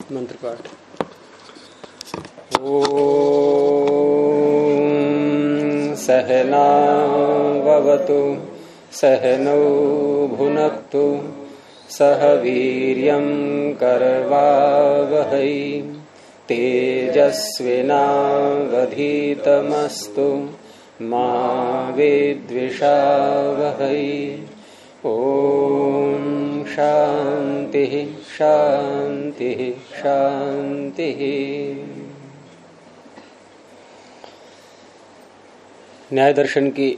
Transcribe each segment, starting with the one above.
मंत्र पाठ। ओम सहनाववतु सहनौ भुनक्तु सह वीर्यं करवावहै तेजस्विनावधीतमस्तु मा विद्विषावहै। ओम शांति शांति शांति। न्याय दर्शन की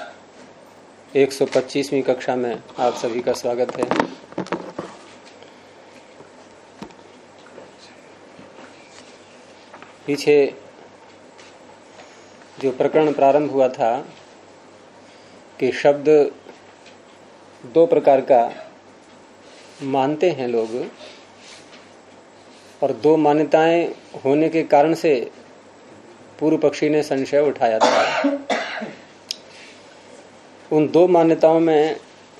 125वीं कक्षा में आप सभी का स्वागत है। पीछे जो प्रकरण प्रारंभ हुआ था कि शब्द दो प्रकार का मानते हैं लोग, और दो मान्यताएं होने के कारण से पूर्व पक्षी ने संशय उठाया था। उन दो मान्यताओं में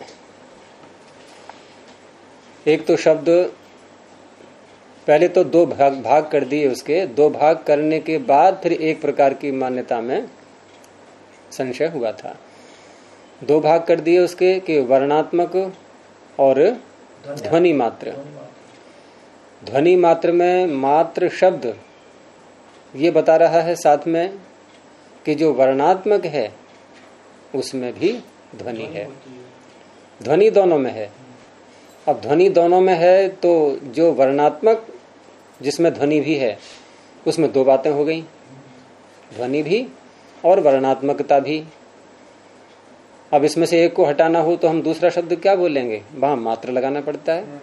एक तो शब्द पहले तो दो भाग कर दिए, उसके दो भाग करने के बाद फिर एक प्रकार की मान्यता में संशय हुआ था। दो भाग कर दिए उसके कि वर्णात्मक और ध्वनि मात्र। ध्वनि मात्र में मात्र शब्द ये बता रहा है साथ में कि जो वर्णात्मक है उसमें भी ध्वनि है। ध्वनि दोनों में है। अब ध्वनि दोनों में है तो जो वर्णात्मक जिसमें ध्वनि भी है उसमें दो बातें हो गई, ध्वनि भी और वर्णात्मकता भी। अब इसमें से एक को हटाना हो तो हम दूसरा शब्द क्या बोलेंगे? वहां मात्र लगाना पड़ता है।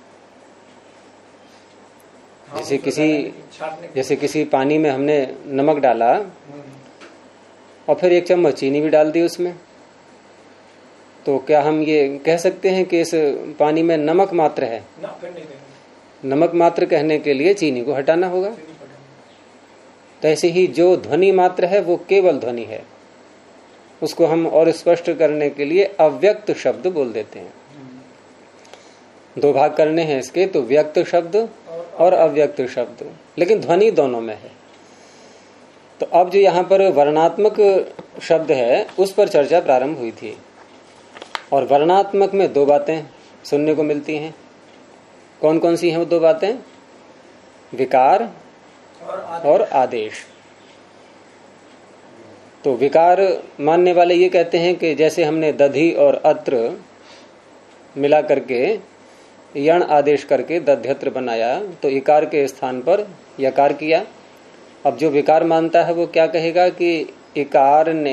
जैसे किसी पानी में हमने नमक डाला और फिर एक चम्मच चीनी भी डाल दी उसमें, तो क्या हम ये कह सकते हैं कि इस पानी में नमक मात्र है? नमक मात्र कहने के लिए चीनी को हटाना होगा। तो ऐसे ही जो ध्वनि मात्र है वो केवल ध्वनि है, उसको हम और स्पष्ट करने के लिए अव्यक्त शब्द बोल देते हैं। दो भाग करने हैं इसके, तो व्यक्त शब्द और अव्यक्त शब्द, लेकिन ध्वनि दोनों में है। तो अब जो यहाँ पर वर्णात्मक शब्द है उस पर चर्चा प्रारंभ हुई थी, और वर्णात्मक में दो बातें सुनने को मिलती हैं। कौन कौन सी हैं वो दो बातें? विकार और आदेश। तो विकार मानने वाले ये कहते हैं कि जैसे हमने दधि और अत्र मिला करके यण आदेश करके दध्यत्र बनाया तो इकार के स्थान पर यकार किया। अब जो विकार मानता है वो क्या कहेगा कि इकार ने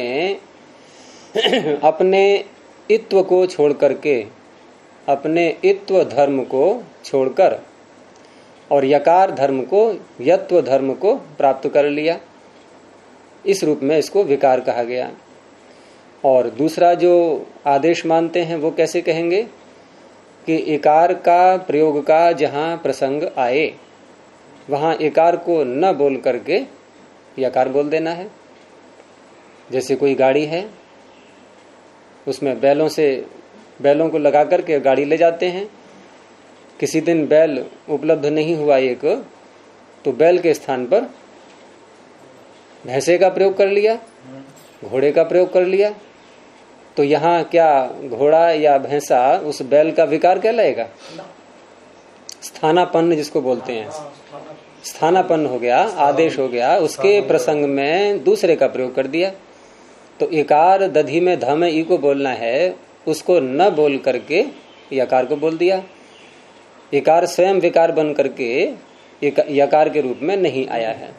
अपने इत्व को छोड़ करके, अपने इत्व धर्म को छोड़कर और यकार धर्म को, यत्व धर्म को प्राप्त कर लिया। इस रूप में इसको विकार कहा गया। और दूसरा जो आदेश मानते हैं वो कैसे कहेंगे कि इकार का प्रयोग का जहां प्रसंग आए वहां इकार को न बोल करके यकार बोल देना है। जैसे कोई गाड़ी है, उसमें बैलों को लगा करके गाड़ी ले जाते हैं। किसी दिन बैल उपलब्ध नहीं हुआ एक, तो बैल के स्थान पर भैंसे का प्रयोग कर लिया, घोड़े का प्रयोग कर लिया। तो यहाँ क्या घोड़ा या भैंसा उस बैल का विकार कहलाएगा? स्थानापन्न जिसको बोलते हैं, स्थानापन्न हो गया, आदेश हो गया। उसके प्रसंग में दूसरे का प्रयोग कर दिया। तो इकार दधि में ध में ई को बोलना है, उसको न बोल करके यकार को बोल दिया। इकार स्वयं विकार बन करके यकार के रूप में नहीं आया है।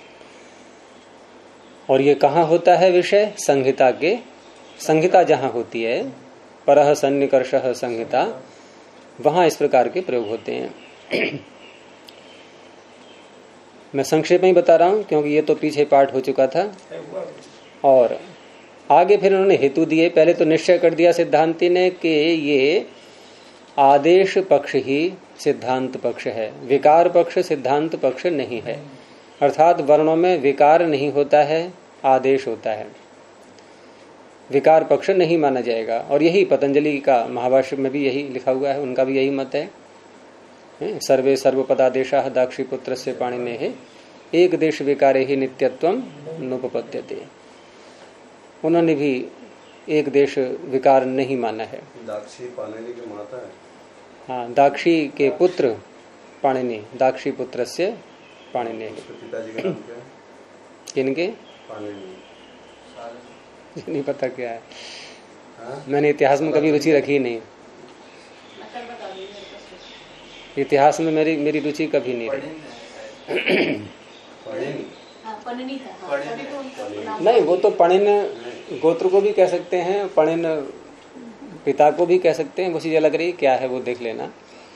और ये कहाँ होता है विषय? संहिता के। संहिता जहां होती है, परह सन्निकर्षः संहिता, वहां इस प्रकार के प्रयोग होते हैं। मैं संक्षेप में ही बता रहा हूं क्योंकि ये तो पीछे पाठ हो चुका था। और आगे फिर उन्होंने हेतु दिए। पहले तो निश्चय कर दिया सिद्धांति ने कि ये आदेश पक्ष ही सिद्धांत पक्ष है, विकार पक्ष सिद्धांत पक्ष नहीं है। अर्थात वर्णों में विकार नहीं होता है, आदेश होता है। विकार पक्ष नहीं माना जाएगा। और यही पतंजलि का महाभाष्य में भी यही लिखा हुआ है, उनका भी यही मत है। सर्वे सर्वपदादेशाः दाक्षीपुत्रस्य पाणिनेः एक देश विकारे ही नित्यत्वम नोपपद्यते। उन्होंने भी एक देश विकार नहीं माना है। दाक्षी पाणिनि की माता है। हाँ, दाक्षी के पुत्र पाणिनि, दाक्षी पुत्रस्य पाणिनेः। पिताजी का नाम क्या है? किनके? पाणिनि। नहीं पता क्या है। हाँ? मैंने इतिहास में कभी रुचि रखी नहीं। इतिहास में मेरी रुचि कभी नहीं रही। नहीं, वो तो पणिन गोत्र को भी कह सकते हैं, पणिन पिता को भी कह सकते हैं, वो चीज अलग रही। क्या है वो देख लेना।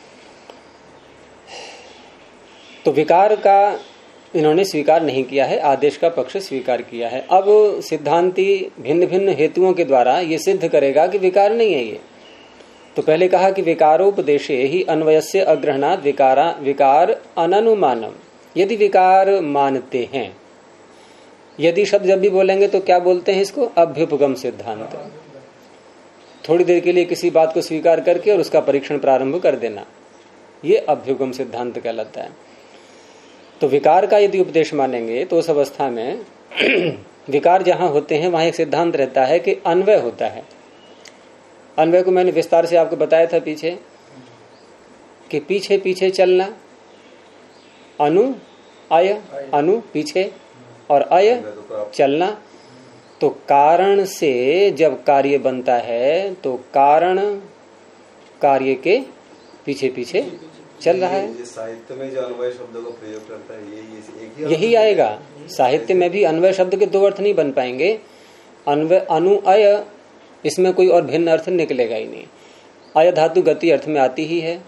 तो विकार का इन्होंने स्वीकार नहीं किया है, आदेश का पक्ष स्वीकार किया है। अब सिद्धांती भिन्न भिन्न हेतुओं के द्वारा ये सिद्ध करेगा कि विकार नहीं है ये। तो पहले कहा कि विकारोपदेशे ही अन्वयस्य अग्रहणात् विकार अननुमानम। यदि विकार मानते हैं, यदि शब्द जब भी बोलेंगे तो क्या बोलते हैं इसको? अभ्युपगम सिद्धांत। थोड़ी देर के लिए किसी बात को स्वीकार करके और उसका परीक्षण प्रारंभ कर देना, ये अभ्युपगम सिद्धांत कहलाता है। तो विकार का यदि उपदेश मानेंगे तो उस अवस्था में विकार जहां होते हैं वहां एक सिद्धांत रहता है कि अन्वय होता है। अन्वय को मैंने विस्तार से आपको बताया था पीछे, कि पीछे पीछे चलना, अनु अय, अनु पीछे और अय चलना। तो कारण से जब कार्य बनता है तो कारण कार्य के पीछे पीछे चल रहा है। साहित्य में जो अन्वय शब्द को प्रयोग करता है यही आएगा। साहित्य में भी अन्वय शब्द के दो अर्थ नहीं बन पाएंगे। अन्वय अनु अय, इसमें कोई और भिन्न अर्थ निकलेगा ही नहीं। अय धातु गति अर्थ में आती ही है।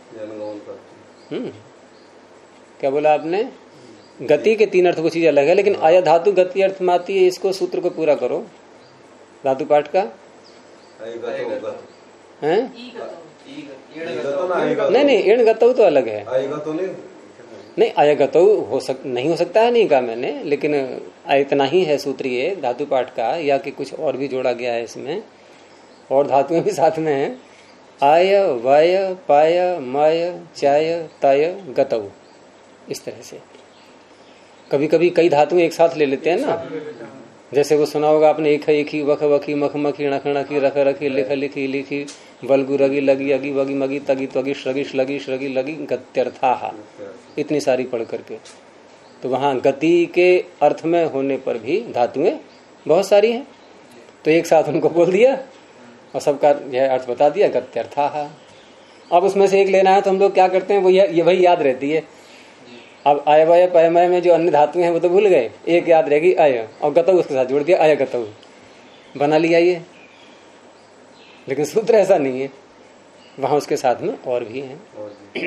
क्या बोला आपने? गति के तीन अर्थ वो चीज अलग है, लेकिन अय धातु गति अर्थ में आती है। इसको सूत्र को पूरा करो धातु पाठ का। नहीं, इण गतौ तो अलग है। नहीं, अयगतौ नहीं हो सकता है, नहीं कहा मैंने, लेकिन इतना ही है सूत्र ये धातु पाठ का, या कि कुछ और भी जोड़ा गया है इसमें, और धातुएं भी साथ में है। आय वाय पाय माय चाय तय गतौ, इस तरह से। कभी कभी कई धातुएं एक साथ ले लेते हैं ना, जैसे वो सुना होगा आपने, एक ही वख वखी मख मखी णख णखी रख रखी लिख लिखी लिखी वल्गु रगी लगी अगी वगी मगी तगी त्वगी श्रगी श्लगी श्रगी लगी गत्यर्थाः, इतनी सारी पढ़ करके। तो वहां गति के अर्थ में होने पर भी धातुएं बहुत सारी हैं, तो एक साथ उनको बोल दिया और सबका यह अर्थ बता दिया, गत्यर्थाः। अब उसमें से एक लेना है तो हम लोग क्या करते हैं, वो ये वही याद रहती है। अब अय वय पयमय में जो अन्य धातुएं हैं वो तो भूल गए, एक याद रहेगी अय, और गतौ उसके साथ जोड़ दिया, अय गतौ बना लिया ये। लेकिन सूत्र ऐसा नहीं है, वहां उसके साथ में और भी हैं।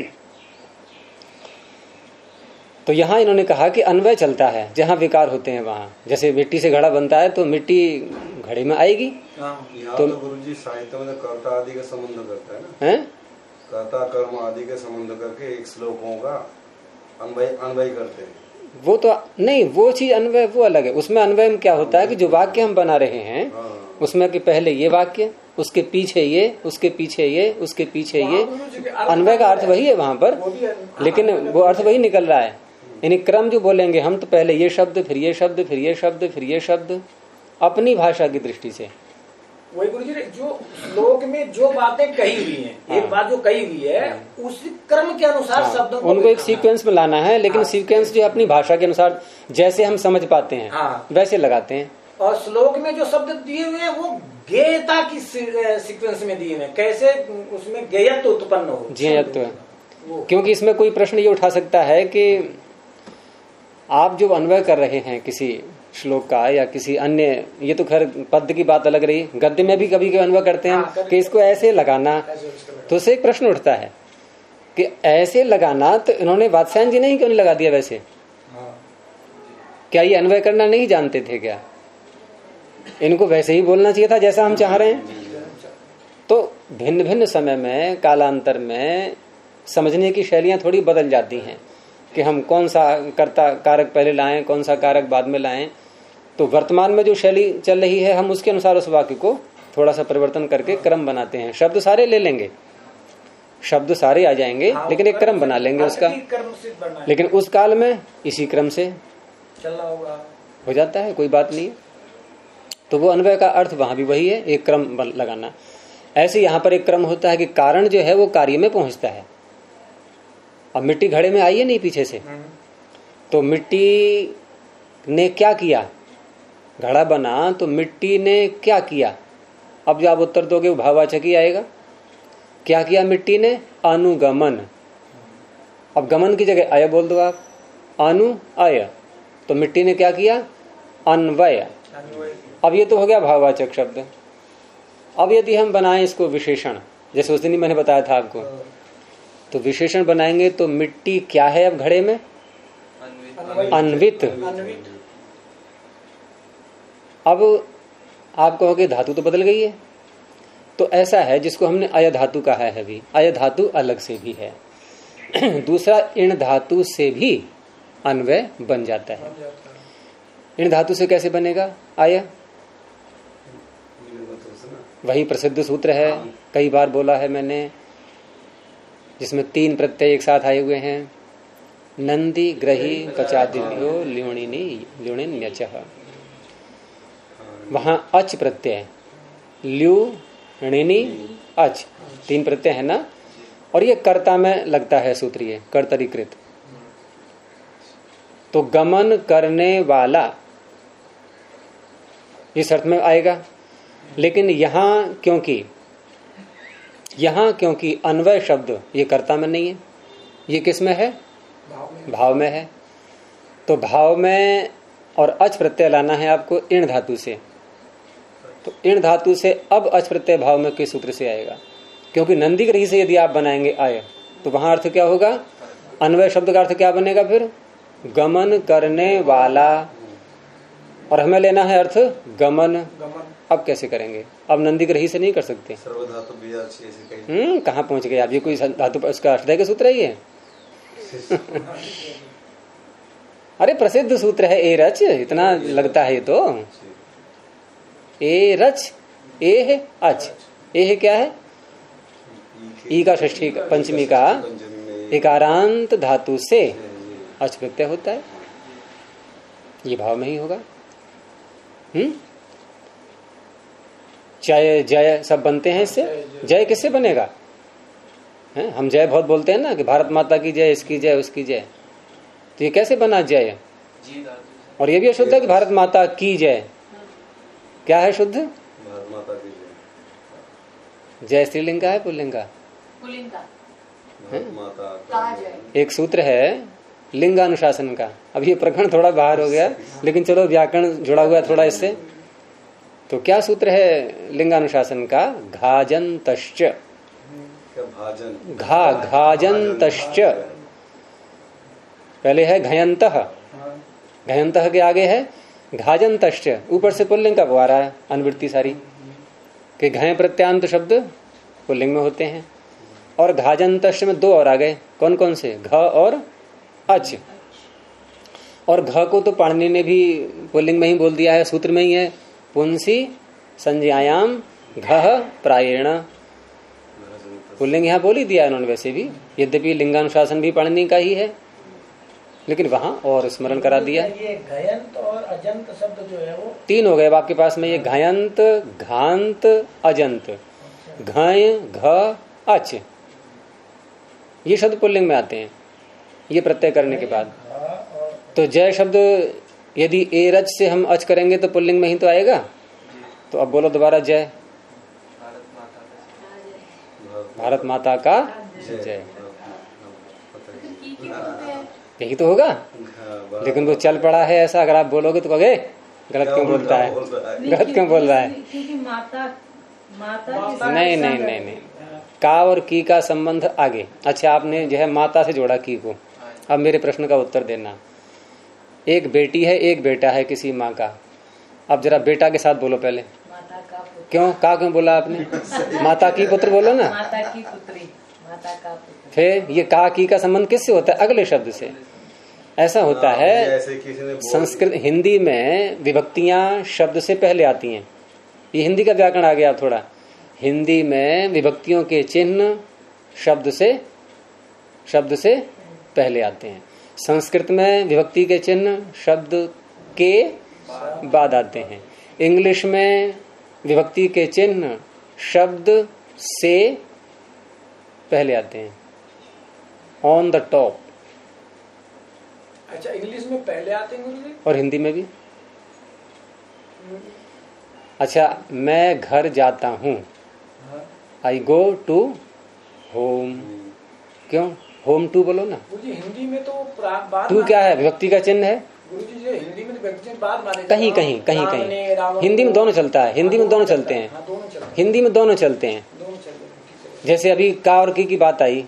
तो यहां इन्होंने कहा कि अन्वय चलता है जहां विकार होते हैं वहां। जैसे मिट्टी से घड़ा बनता है तो मिट्टी घड़े में आएगी। तो गुरुजी साहित्य में कर्ता आदि का संबंध करता है ना, कर्ता कर्म आदि के संबंध करके एक श्लोकों का अन्वय करते हैं। वो तो नहीं, वो चीज अन्वय वो अलग है। उसमें अन्वय में क्या होता है कि जो वाक्य हम बना रहे हैं उसमें कि पहले ये वाक्य, उसके पीछे ये, उसके पीछे ये, उसके पीछे ये, अन्वय का अर्थ वही है वहां पर, लेकिन वो अर्थ वही निकल रहा है। यानी क्रम जो बोलेंगे हम, तो पहले ये शब्द, फिर ये शब्द, फिर ये शब्द, फिर ये शब्द, अपनी भाषा की दृष्टि से। वही गुरुजी जो श्लोक में जो बातें कही हुई हैं, एक बात जो कही हुई है उस क्रम के अनुसार शब्दों को उनको एक सीक्वेंस में लाना है, लेकिन सीक्वेंस जो अपनी भाषा के अनुसार जैसे हम समझ पाते हैं वैसे लगाते हैं। और श्लोक में जो शब्द दिए हुए हैं वो गेयता की सीक्वेंस में दिए हुए, कैसे उसमें गेयत्व उत्पन्न हो। गेयत्व, क्योंकि इसमें कोई प्रश्न ये उठा सकता है कि आप जो अन्वय कर रहे हैं किसी श्लोक का या किसी अन्य, ये तो खैर पद्य की बात अलग रही, गद्य में भी कभी कभी अन्वय करते हैं कि इसको ऐसे लगाना, तो उससे एक प्रश्न उठता है कि ऐसे लगाना, तो इन्होंने वात्स्यायन जी नहीं क्यों नहीं लगा दिया वैसे? क्या ये अन्वय करना नहीं जानते थे क्या? इनको वैसे ही बोलना चाहिए था जैसा हम चाह रहे हैं। तो भिन्न भिन्न समय में, कालांतर में समझने की शैलियां थोड़ी बदल जाती हैं कि हम कौन सा कर्ता कारक पहले लाएं, कौन सा कारक बाद में लाएं। तो वर्तमान में जो शैली चल रही है हम उसके अनुसार उस वाक्य को थोड़ा सा परिवर्तन करके क्रम बनाते हैं। शब्द सारे ले लेंगे शब्द सारे आ जाएंगे, लेकिन एक क्रम बना लेंगे उसका। लेकिन उस काल में इसी क्रम से चलना होगा, हो जाता है, कोई बात नहीं। तो वो अन्वय का अर्थ वहां भी वही है, एक क्रम लगाना। ऐसे यहां पर एक क्रम होता है कि कारण जो है वो कार्य में पहुंचता है। अब मिट्टी घड़े में आई है नहीं पीछे से, तो मिट्टी ने क्या किया, घड़ा बना तो मिट्टी ने क्या किया। अब जो आप उत्तर दोगे वो भाववाचक ही आएगा। क्या किया मिट्टी ने, अनुगमन। अब गमन की जगह अय बोल दो आप, अनु अय, तो मिट्टी ने क्या किया, अन्वय। अब ये तो हो गया भाववाचक शब्द। अब यदि हम बनाएं इसको विशेषण, जैसे उस दिन ही मैंने बताया था आपको, तो विशेषण बनाएंगे तो मिट्टी क्या है अब घड़े में, अन्वित। अब आप कहोगे धातु तो बदल गई है, तो ऐसा है जिसको हमने अय धातु कहा है, अभी अय धातु अलग से भी है। दूसरा इण धातु से भी अन्वय बन जाता है। इण धातु से कैसे बनेगा अय, वही प्रसिद्ध सूत्र है, कई बार बोला है मैंने, जिसमें 3 प्रत्यय एक साथ आए हुए हैं। नंदी ग्रही पचादिभ्यो ल्योणिनी ल्योणिन्यचः, वहां अच प्रत्यय, ल्यू णिनी अच, 3 प्रत्यय है ना, और ये कर्ता में लगता है सूत्रीय कर्तरीकृत। तो गमन करने वाला इस अर्थ में आएगा। लेकिन यहां क्योंकि अन्वय शब्द ये कर्ता में नहीं है, ये किस में है, भाव में है। तो भाव में और अच प्रत्यय लाना है आपको इण धातु से। तो इण धातु से अब अच प्रत्यय भाव में किस सूत्र से आएगा, क्योंकि नंदी ग्रही से यदि आप बनाएंगे आय, तो वहां अर्थ क्या होगा, अन्वय शब्द का अर्थ क्या बनेगा फिर, गमन करने वाला, और हमें लेना है अर्थ गमन। अब कैसे करेंगे, अब नंदी ग्रही से नहीं कर सकते। कहाँ पहुंच गए आप, ये कोई धातु उसका अष्टय का सूत्र है ये। अरे प्रसिद्ध सूत्र है ए रच, इतना लगता है ये तो। ए रच, ए है अच, ए है क्या है, ई का षष्ठी पंचमी का एकारांत धातु से अच प्रत्यय होता है, ये भाव में ही होगा। जय जय सब बनते हैं इससे। जय किससे बनेगा, है? हम जय बहुत बोलते हैं ना कि भारत माता की जय, इसकी जय, उसकी जय, तो ये कैसे बना जय, और ये भी अशुद्ध है कि भारत माता की जय। क्या है शुद्ध, भारत माता की जय। जय स्त्रीलिंग का है पुल्लिंग का, एक सूत्र है लिंगानुशासन का। अब ये प्रकरण थोड़ा बाहर हो गया, लेकिन चलो व्याकरण जुड़ा हुआ थोड़ा इससे। तो क्या सूत्र है लिंगानुशासन का, घाजंतश्च, घाजंतश्च, पहले है घयंतः, घयंतः के आगे है घाजंतश्च, ऊपर से पुल्लिंग का वो आ रहा है अनुवृत्ति सारी, कि घय प्रत्यांत शब्द पुल्लिंग में होते हैं। और घाजंतश्च में 2 और आ गए, कौन कौन से, घ और अच। और घ को तो पाणिनि ने भी पुल्लिंग में ही बोल दिया है, सूत्र में ही है, पुंसी संज्ञायाम घ प्रायेण, पुल्लिंग यहाँ बोल ही दिया इन्होंने वैसे भी, यद्यपि लिंगानुशासन भी पाणिनि का ही है, लेकिन वहां और स्मरण करा दिया। ये घयंत और अजंत शब्द जो है वो 3 हो गए आपके पास में, ये घयंत, घांत, अजंत, घय घ अच, ये शब्द पुल्लिंग में आते हैं ये प्रत्यय करने के बाद। तो जय शब्द यदि ए रच से हम अच करेंगे तो पुल्लिंग में ही तो आएगा। तो अब बोलो दोबारा, जय भारत माता का जय, यही तो होगा। लेकिन वो चल पड़ा है ऐसा, अगर आप बोलोगे तो कहोगे गलत क्यों बोलता है, गलत क्यों बोल रहा है। नहीं नहीं नहीं नहीं, का और की का संबंध आगे। अच्छा, आपने जो है माता से जोड़ा की को। अब मेरे प्रश्न का उत्तर देना। एक बेटी है, एक बेटा है किसी माँ का। अब जरा बेटा के साथ बोलो पहले। माता का पुत्र। क्यों का क्यों बोला आपने? माता की पुत्र बोलो ना। माता की पुत्री, माता का पुत्र। फिर ये का की का संबंध किससे होता है? अगले शब्द से। ऐसा होता है संस्कृत हिंदी में विभक्तियां शब्द से पहले आती हैं। ये हिंदी का व्याकरण आ गया थोड़ा। हिंदी में विभक्तियों के चिन्ह शब्द से पहले आते हैं। संस्कृत में विभक्ति के चिन्ह शब्द के बाद आते हैं। इंग्लिश में विभक्ति के चिन्ह शब्द से पहले आते हैं, ऑन द टॉप। अच्छा, इंग्लिश में पहले आते हैं गुरुजी? और हिंदी में भी। अच्छा, मैं घर जाता हूँ, आई गो टू होम। क्यों होम टू बोलो ना? गुरुजी हिंदी में तो बाद टू क्या है? विभक्ति का चिन्ह है। गुरुजी जो हिंदी में विभक्ति बाद माने कहीं हिंदी में दोनों चलता है। हिंदी में दोनों चलते हैं। हिंदी में दोनों चलते हैं। जैसे अभी का और की बात आई,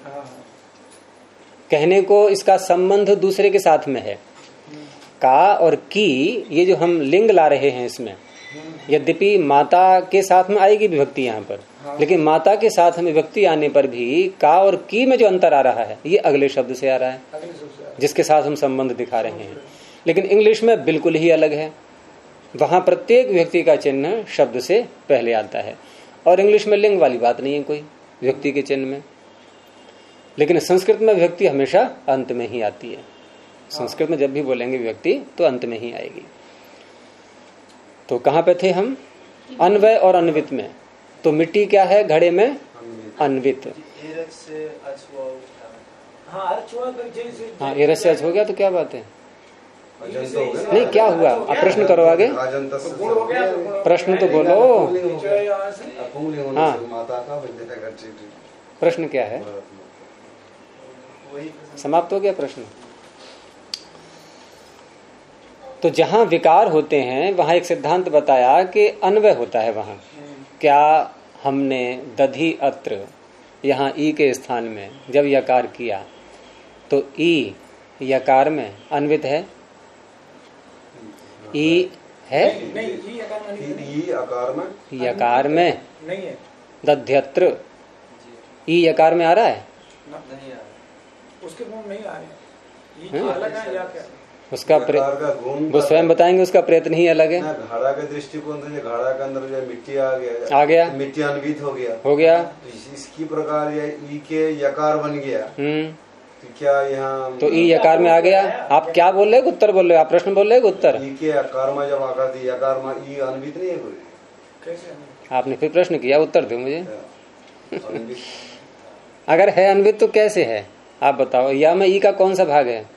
कहने को इसका संबंध दूसरे के साथ में है। का और की ये जो हम लिंग ला रहे हैं इसमें, यद्यपि माता के साथ में आएगी विभक्ति यहाँ पर, लेकिन माता के साथ में विभक्ति आने पर भी का और की में जो अंतर आ रहा है ये अगले शब्द से आ रहा है, जिसके साथ हम संबंध दिखा रहे हैं। लेकिन इंग्लिश में बिल्कुल ही अलग है। वहां प्रत्येक विभक्ति का चिन्ह शब्द से पहले आता है, और इंग्लिश में लिंग वाली बात नहीं है कोई विभक्ति के चिन्ह में। लेकिन संस्कृत में विभक्ति हमेशा अंत में ही आती है। संस्कृत में जब भी बोलेंगे विभक्ति तो अंत में ही आएगी। तो कहाँ पे थे हम? अन्वय और अन्वित में। तो मिट्टी क्या है घड़े में? अन्वित। हाँ, एरस से अच हो गया तो क्या बात है? नहीं, क्या हुआ? आप प्रश्न करो आगे। प्रश्न तो बोलो। हाँ, प्रश्न क्या है? समाप्त हो गया प्रश्न। तो जहां विकार होते हैं वहां एक सिद्धांत बताया कि अन्वय होता है वहां। क्या हमने दधि अत्र यहाँ ई के स्थान में जब यकार किया तो ई यकार में अन्वित है? ई है? नहीं, यकार में नहीं है। दध्यत्र ई यकार में आ रहा है? नहीं आ रहा, उसके गुण नहीं आ रहे। अलग है या क्या? उसका वो स्वयं बताएंगे, उसका प्रयत्न ही अलग है। घड़ा के दृष्टिकोण से घड़ा के अंदर जो मिट्टी आ गया तो मिट्टी अन्वित हो गया तो इसकी प्रकार ई के यकार बन गया। तो क्या यहाँ तो ई यकार में आ गया? आप क्या बोल रहे हो? उत्तर बोल रहे हो? आप प्रश्न बोल रहे हो? उत्तर ई के यकार में जब आकर थी यकार में ई अन्वित नहीं है कोई? कैसे? आपने फिर प्रश्न किया, उत्तर दो मुझे। अगर है अन्वित तो कैसे है आप बताओ? या में ई का कौन सा भाग है?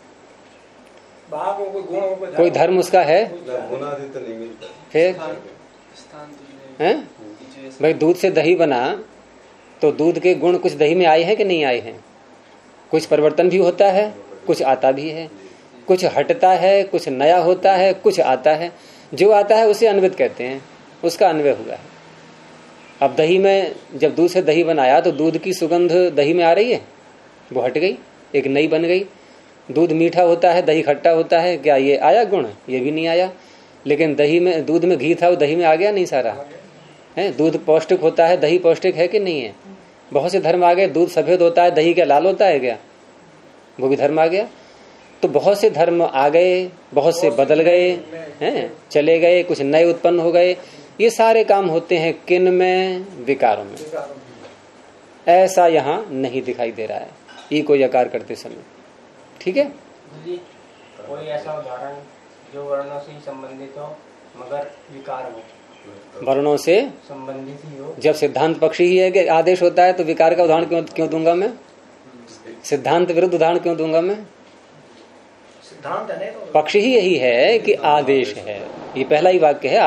कोई धर्म उसका है? फिर हैं भाई, दूध से दही बना तो दूध के गुण कुछ दही में आए हैं कि नहीं आए हैं? कुछ परिवर्तन भी होता है, कुछ आता भी है, कुछ हटता है, कुछ नया होता है, कुछ आता है। जो आता है उसे अन्वित कहते हैं, उसका अन्वय हुआ है। अब दही में जब दूध से दही बनाया तो दूध की सुगंध दही में आ रही है, वो हट गई, एक नई बन गई। दूध मीठा होता है, दही खट्टा होता है, क्या ये आया गुण? ये भी नहीं आया। लेकिन दही में, दूध में घी था, वो दही में आ गया नहीं सारा है। दूध पौष्टिक होता है, दही पौष्टिक है कि नहीं है? बहुत से धर्म आ गए। दूध सफेद होता है, दही क्या लाल होता है क्या? वो भी धर्म आ गया। तो बहुत से धर्म आ गए, बहुत से बदल गए हैं, चले गए, कुछ नए उत्पन्न हो गए। ये सारे काम होते हैं किन में? विकारों में। ऐसा यहाँ नहीं दिखाई दे रहा है ई को यकार करते समय। ठीक है, कोई ऐसा उदाहरण जो वर्णों से संबंधित हो मगर विकार हो? वर्णों से संबंधित ही हो। जब सिद्धांत पक्षी ही है कि आदेश होता है तो विकार का उदाहरण क्यों दूंगा मैं? सिद्धांत विरुद्ध उदाहरण क्यों दूंगा मैं? सिद्धांत है तो पक्ष ही यही है कि आदेश है। ये पहला ही वाक्य है,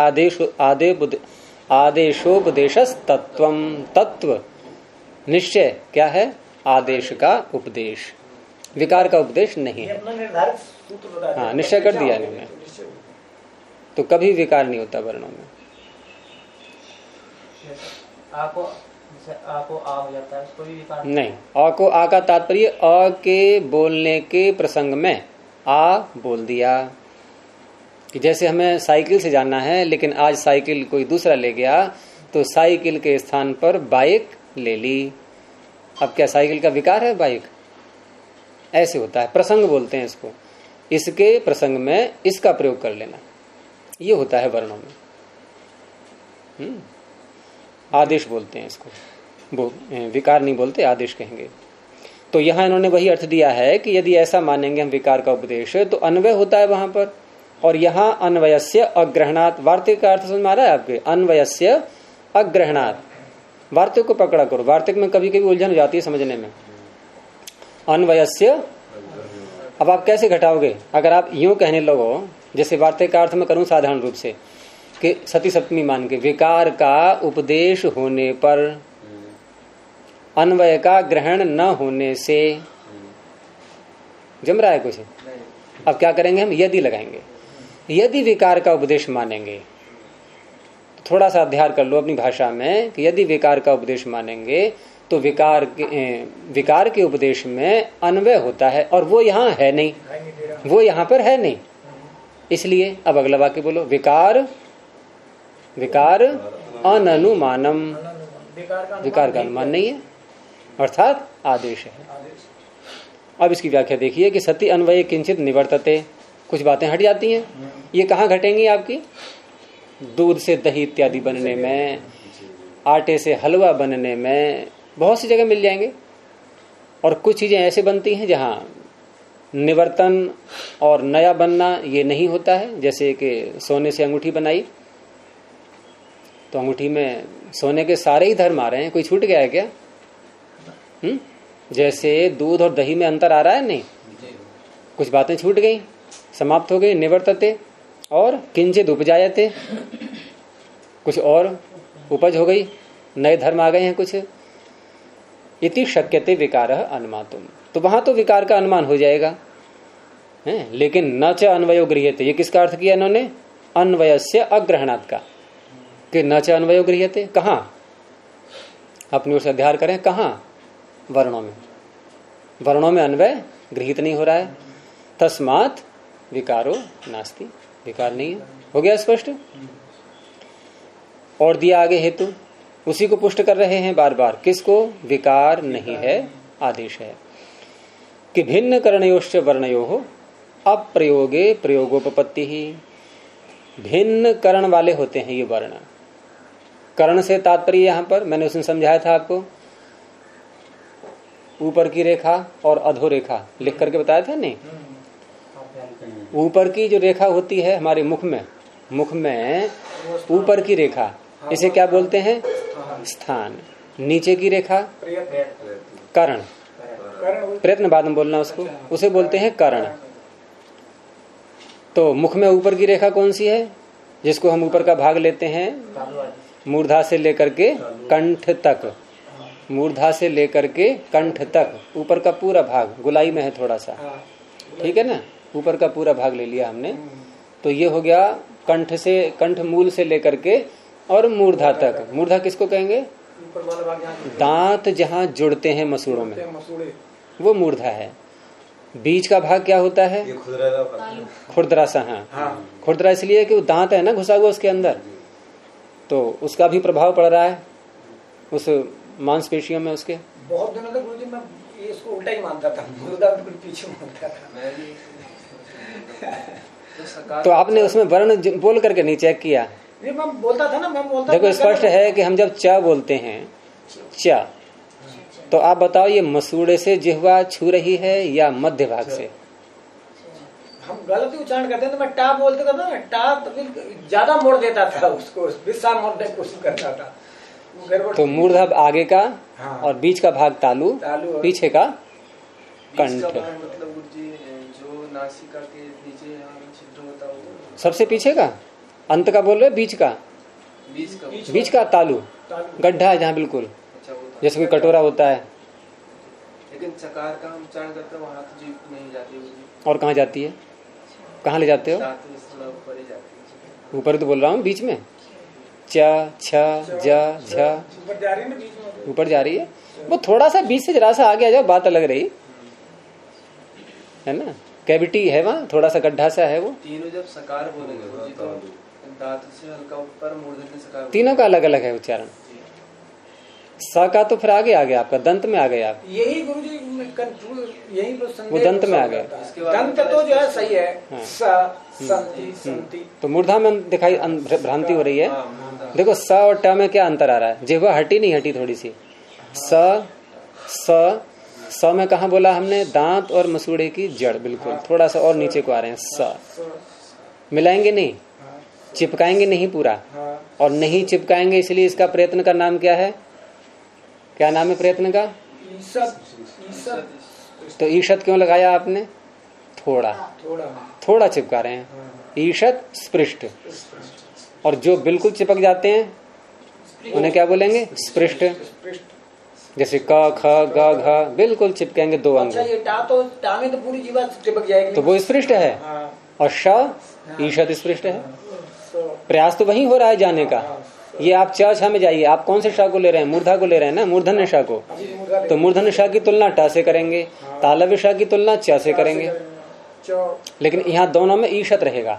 आदेशोपदेशस तत्वम। तत्व निश्चय क्या है? आदेश का उपदेश, विकार का उपदेश नहीं है। निर्धारित सूत्र बताया। हाँ, निश्चय कर दिया इन्होंने। तो कभी विकार नहीं होता वर्णों में। आपको आ हो जाता है, कोई विकार नहीं। आ को आ का तात्पर्य अ के बोलने के प्रसंग में आ बोल दिया। कि जैसे हमें साइकिल से जाना है, लेकिन आज साइकिल कोई दूसरा ले गया तो साइकिल के स्थान पर बाइक ले ली। अब क्या साइकिल का विकार है बाइक? ऐसे होता है, प्रसंग बोलते हैं इसको। इसके प्रसंग में इसका प्रयोग कर लेना, ये होता है वर्णों में। आदेश बोलते हैं इसको, वो विकार नहीं बोलते, आदेश कहेंगे। तो यहाँ इन्होंने वही अर्थ दिया है कि यदि ऐसा मानेंगे हम विकार का उपदेश तो अन्वय होता है वहां पर, और यहाँ अन्वयस्य अग्रहणात्, वार्तिक का अर्थ समझ में आ रहा है आपके? अन्वयस्य अग्रहणात्, वार्तिक को पकड़ा करो, वार्तिक में कभी कभी उलझन हो जाती है समझने में। अन्वयस्य, अब आप कैसे घटाओगे? अगर आप यूं कहने लगो, जैसे वार्तिक का अर्थ में करूं साधारण रूप से कि सती सप्तमी मान के विकार का उपदेश होने पर अन्वय का ग्रहण न होने से, जम रहा है कुछ? अब क्या करेंगे हम? यदि लगाएंगे। यदि विकार का उपदेश मानेंगे, थोड़ा सा अध्ययन कर लो अपनी भाषा में कि यदि विकार का उपदेश मानेंगे तो विकार के उपदेश में अन्वय होता है, और वो यहाँ है नहीं, वो यहाँ पर है नहीं। इसलिए अब अगला वाक्य बोलो, विकार अननुमानम, विकार का अनुमान नहीं है अर्थात आदेश है। अब इसकी व्याख्या देखिए कि सति अन्वय किंचित निवर्तते, कुछ बातें हट जाती हैं। ये कहाँ घटेंगी आपकी? दूध से दही इत्यादि बनने में, आटे से हलवा बनने में, बहुत सी जगह मिल जाएंगे। और कुछ चीजें ऐसे बनती हैं जहां निवर्तन और नया बनना ये नहीं होता है, जैसे कि सोने से अंगूठी बनाई तो अंगूठी में सोने के सारे ही धर्म आ रहे हैं, कोई छूट गया है क्या? जैसे दूध और दही में अंतर आ रहा है नहीं, कुछ बातें छूट गई, समाप्त हो गई। निवर्तते और किंचित उपजायते, कुछ और उपज हो गई, नए धर्म आ गए हैं कुछ। इति शक्यते विकारः अनुमातुम, तो वहां तो विकार का अनुमान हो जाएगा है, लेकिन न च अन्वयो गृह्यते, ये किसका अर्थ किया इन्होंने? अन्वयस्य अग्रहणात् का, कि न च अन्वयो गृह्यते। कहां? अपनी ओर से अध्ययन करें, कहां? वर्णों में। वर्णों में अन्वय गृहीत नहीं हो रहा है, तस्मात् विकारो नास्ति, विकार नहीं है। हो गया स्पष्ट? और दिया आगे हेतु, उसी को पुष्ट कर रहे हैं बार बार, किसको? विकार नहीं है, आदेश है। कि भिन्न करणयोश्च वर्णयोः अप्रयोगे प्रयोगोपपत्ति ही, भिन्न करण वाले होते हैं ये वर्ण। कर्ण से तात्पर्य यहां पर मैंने उसने समझाया था आपको, ऊपर की रेखा और अधोरेखा लिख करके बताया था नहीं? ऊपर की जो रेखा होती है हमारे मुख में ऊपर की रेखा, इसे क्या बोलते हैं? स्थान। नीचे की रेखा कर्ण, प्रयत्न बाद में बोलना उसको, उसे बोलते हैं कर्ण। तो मुख में ऊपर की रेखा कौन सी है? जिसको हम ऊपर का भाग लेते हैं मूर्धा से लेकर के कंठ तक, मूर्धा से लेकर के कंठ तक, ऊपर का पूरा भाग, गोलाई में है थोड़ा सा, ठीक है ना, ऊपर का पूरा भाग ले लिया हमने। तो ये हो गया कंठ से, कंठ मूल से लेकर के और मूर्धा तक। मूर्धा किसको कहेंगे? दांत जहां जुड़ते हैं मसूड़ों में, वो मूर्धा है। बीच का भाग क्या होता है? खुरदरा सा। हाँ, खुरदरा इसलिए कि वो दांत है ना घुसा हुआ उसके अंदर, तो उसका भी प्रभाव पड़ रहा है उस मांसपेशियों में उसके। बहुत दिनों तक गुरुजी मैं इसको उल्टा ही मानता था, मुर्दा बिल्कुल पीछे मानता था। तो आपने उसमें वर्ण बोल करके नहीं चेक किया? नहीं, मैं बोलता था ना, मैं बोलता। देखो स्पष्ट है कि हम जब च बोलते हैं, च, तो आप बताओ ये मसूड़े से जिह्वा छू रही है या मध्य भाग से? हम गलत उच्चारण करते हैं, तो मैं टा बोलते था ना, टा तो ज्यादा मोड़ देता था उसको, विशाल मोड़ने की कोशिश करता था। तो मूर्धा आगे का, हाँ, और बीच का भाग तालु पीछे का कंठ। मतलब जो नासिका के नीचे छिद्र होता है, सबसे पीछे का, अंत का बोल रहे, बीच का, बीच का तालु, गड्ढा है जहाँ बिल्कुल, जैसे कोई कटोरा होता है। लेकिन चकार का हम उच्चारण करते हैं, वहाँ तो जीभ नहीं जाती। और कहाँ जाती है? कहाँ ले जाते हो? ऊपर तो बोल रहा हूँ, बीच में च, छ, ज, झ, ऊपर जा रही है। वो थोड़ा सा बीच से जरा सा आगे आ जाओ, बात अलग रही है ना। कैविटी है वहाँ, थोड़ा सा गड्ढा सा है वो। तीनों जब सकार बोलेंगे तो दांत से हल्का ऊपर, मूर्धन्य से सकार, तीनों का अलग अलग है उच्चारण। स का तो फिर आगे आ गया आपका, दंत में आ गए आप। यही गुरुजी यही वो दंत में आ गए। दंत तो जो है सही है। हाँ। संति। तो मूर्धा में दिखाई भ्रांति हो रही है। देखो स और ट में क्या अंतर आ रहा है? जिह्वा हटी नहीं हटी थोड़ी सी? स स में कहा बोला हमने? दांत और मसूड़े की जड़, बिल्कुल थोड़ा सा और नीचे को आ रहे हैं। स मिलाएंगे नहीं, चिपकाएंगे नहीं पूरा, और नहीं चिपकाएंगे इसलिए इसका प्रयत्न का नाम क्या है? क्या नाम है प्रयत्न का? तो ईशत क्यों लगाया आपने? थोड़ा चिपका रहे हैं, ईशत स्पृष्ट। और जो बिल्कुल चिपक जाते हैं उन्हें क्या बोलेंगे? स्पृष्ट। जैसे क ख ग घ बिल्कुल चिपकेंगे दो अंग। अच्छा, ये टा में तो पूरी जीवा चिपक जाएगी, तो वो स्पृष्ट है। और श ईशत स्पृष्ट है। प्रयास तो वही हो रहा है जाने का। ये आप च छ में जाइए, आप कौन से श को ले रहे हैं? मूर्धा को ले रहे हैं ना, मूर्धन्य श को। तो मूर्धन्य श की तुलना ट से करेंगे, तालव्य श की तुलना च से करेंगे। लेकिन यहाँ दोनों में ईशत रहेगा।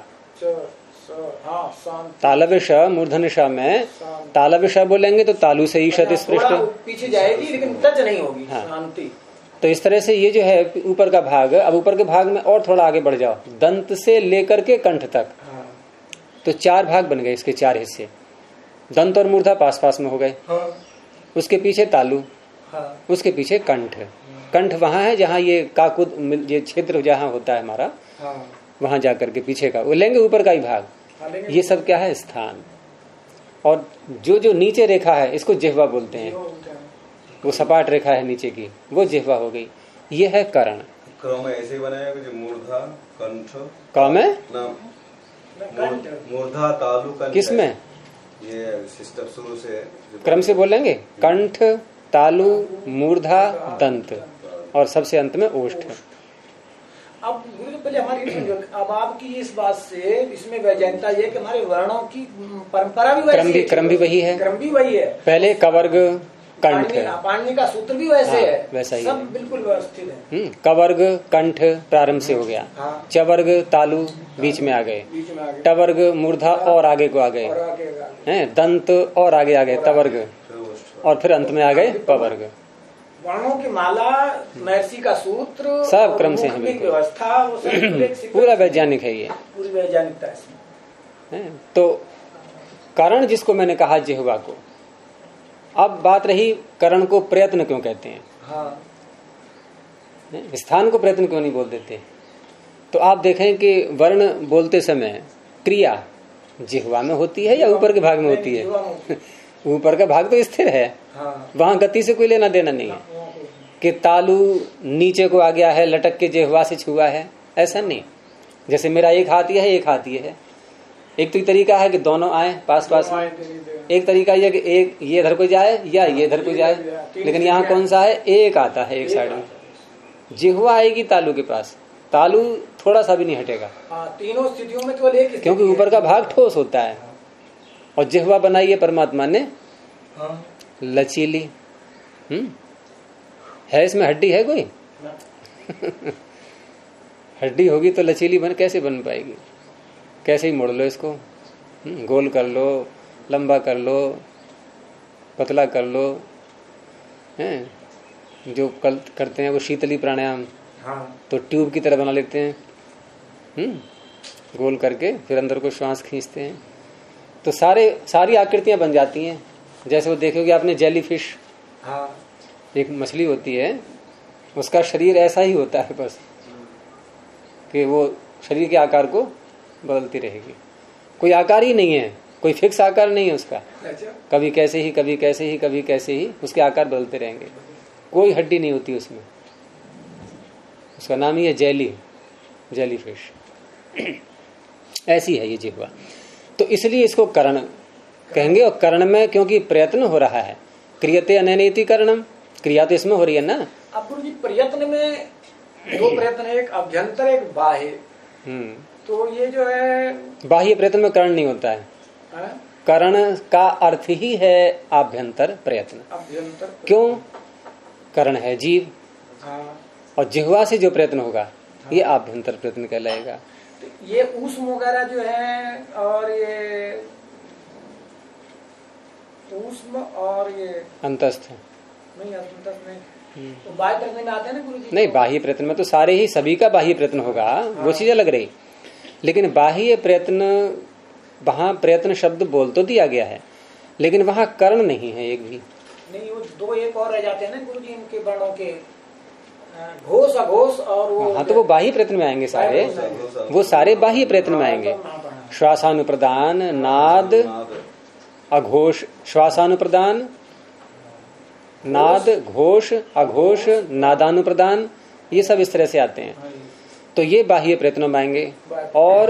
तालव्य श मूर्धन्य श में तालव्य श बोलेंगे तो तालु से ईशत स्पृष्ट पीछे जाएगी, लेकिन टच नहीं होगी। हाँ। तो इस तरह से ये जो है ऊपर का भाग, अब ऊपर के भाग में और थोड़ा आगे बढ़ जाओ, दंत से लेकर के कंठ तक। तो 4 भाग बन गए इसके, 4 हिस्से। दंत और मूर्धा पास पास में हो गए। उसके पीछे तालु, उसके पीछे कंठ। कंठ वहां है जहां ये काकुद, ये क्षेत्र जहां होता है हमारा, वहां जाकर के पीछे का वो लेंगे, ऊपर का ही भाग। ये सब क्या है? स्थान। और जो जो नीचे रेखा है इसको जिह्वा बोलते हैं। वो सपाट रेखा है नीचे की, वो जिह्वा हो गई। ये है कर्ण। क्रम ऐसे बनाया कि मूर्धा कंठ। क्रम है मूर्धा तालु कंठ। किसमें? ये सिस्टम शुरू से क्रम से बोलेंगे। कंठ, तालु, मूर्धा, दंत, और सबसे अंत में ओष्ठ। अब गुरु जी पहले हमारी अब आपकी इस बात से इसमें वैजयंता ये कि हमारे वर्णों की परंपरा भी वैसी है, क्रम भी वही है। क्रम भी वही है। पहले कवर्ग कंठ, पाणिनि का सूत्र भी वैसे है, वैसा ही सब बिल्कुल व्यवस्थित है। कवर्ग कंठ प्रारंभ से हो गया। चवर्ग तालु बीच में आ गए, टवर्ग मूर्धा और आगे को आ गए हैं, दंत और आगे आ गए तवर्ग, और फिर अंत में आ गए पवर्ग। वर्णों की माला, महर्षि का सूत्र, सब क्रम से है, व्यवस्था, वो सब पूरा वैज्ञानिक है ये, पूरी वैज्ञानिकता इसमें। तो कारण जिसको मैंने कहा जिह्वा को। अब बात रही करण को प्रयत्न क्यों कहते हैं? हाँ। स्थान को प्रयत्न क्यों नहीं बोल देते? तो आप देखें कि वर्ण बोलते समय क्रिया जिह्वा में होती है या ऊपर के भाग में होती है? ऊपर का भाग तो स्थिर है, वहां गति से कोई लेना देना नहीं है कि तालु नीचे को आ गया है, लटक के जिह्वा से छुआ है, ऐसा नहीं। जैसे मेरा एक हाथ ये है, एक हाथ ये है। एक तो तरीका है कि दोनों आए पास पास में, एक तरीका यह कि एक ये इधर को जाए या ये इधर को जाए, लेकिन यहाँ कौन सा है? एक आता है एक साइड में। जिह्वा आएगी तालु के पास, तालु थोड़ा सा भी नहीं हटेगा। तीनों स्थितियों में केवल एक, क्योंकि ऊपर का भाग ठोस होता है। और जिह्वा बनाई है परमात्मा ने लचीली। है इसमें हड्डी है कोई? हड्डी होगी तो लचीली कैसे बन पाएगी? कैसे ही मोड़ लो इसको, गोल कर लो, लंबा कर लो, पतला कर लो, हैं जो करते हैं वो शीतली प्राणायाम। तो ट्यूब की तरह बना लेते हैं, गोल करके फिर अंदर को श्वास खींचते हैं, तो सारी आकृतियां बन जाती हैं। जैसे वो देखोगे आपने जेलीफिश, एक मछली होती है, उसका शरीर ऐसा ही होता है बस, कि वो शरीर के आकार को बदलती रहेगी। कोई आकार ही नहीं है, कोई फिक्स आकार नहीं है उसका। कभी कैसे ही, कभी कैसे ही, कभी कैसे ही, उसके आकार बदलते रहेंगे। कोई हड्डी नहीं होती उसमें। उसका नाम ही है जेलीफिश। ऐसी है ये जिह्वा। तो इसलिए इसको करण कहेंगे। और करण में क्योंकि प्रयत्न हो रहा है, क्रियते अनैनेति करणम, क्रिया तो इसमें हो रही है ना। अब गुरु जी प्रयत्न में दो प्रयत्न, एक अभ्यंतर एक बाह्य। तो ये जो है बाह्य प्रयत्न में करण नहीं होता है। करण का अर्थ ही है आभ्यंतर प्रयत्न। क्यों? करण है जीव, और जिह्वा से जो प्रयत्न होगा ये आभ्यंतर प्रयत्न कहलाएगा। तो ये ऊष्म वगैरह जो है, और ये ऊष्म और ये अंतस्थ नहीं, अंतस्थ नहीं, तो बाह्य प्रयत्न में आते हैं ना गुरु जी? नहीं, बाह्य प्रयत्न में तो सारे ही सभी का बाह्य प्रयत्न होगा, वो चीज अलग रही। लेकिन बाह्य प्रयत्न, वहां प्रयत्न शब्द बोल तो दिया गया है, लेकिन वहां कर्ण नहीं है एक भी। नहीं, वो दो एक और रह जाते हैं ना गुरु जी, इनके वर्णों के, घोष अघोष और वो हाँ, तो वो बाह्य प्रयत्न में आएंगे सारे, वो सारे बाह्य प्रयत्न में आएंगे। श्वासानुप्रदान, नाद, अघोष, श्वासानुप्रदान, नाद, घोष, अघोष, नादानुप्रदान, ये सब इस तरह से आते हैं। तो ये बाह्य प्रयत्नों में आएंगे। और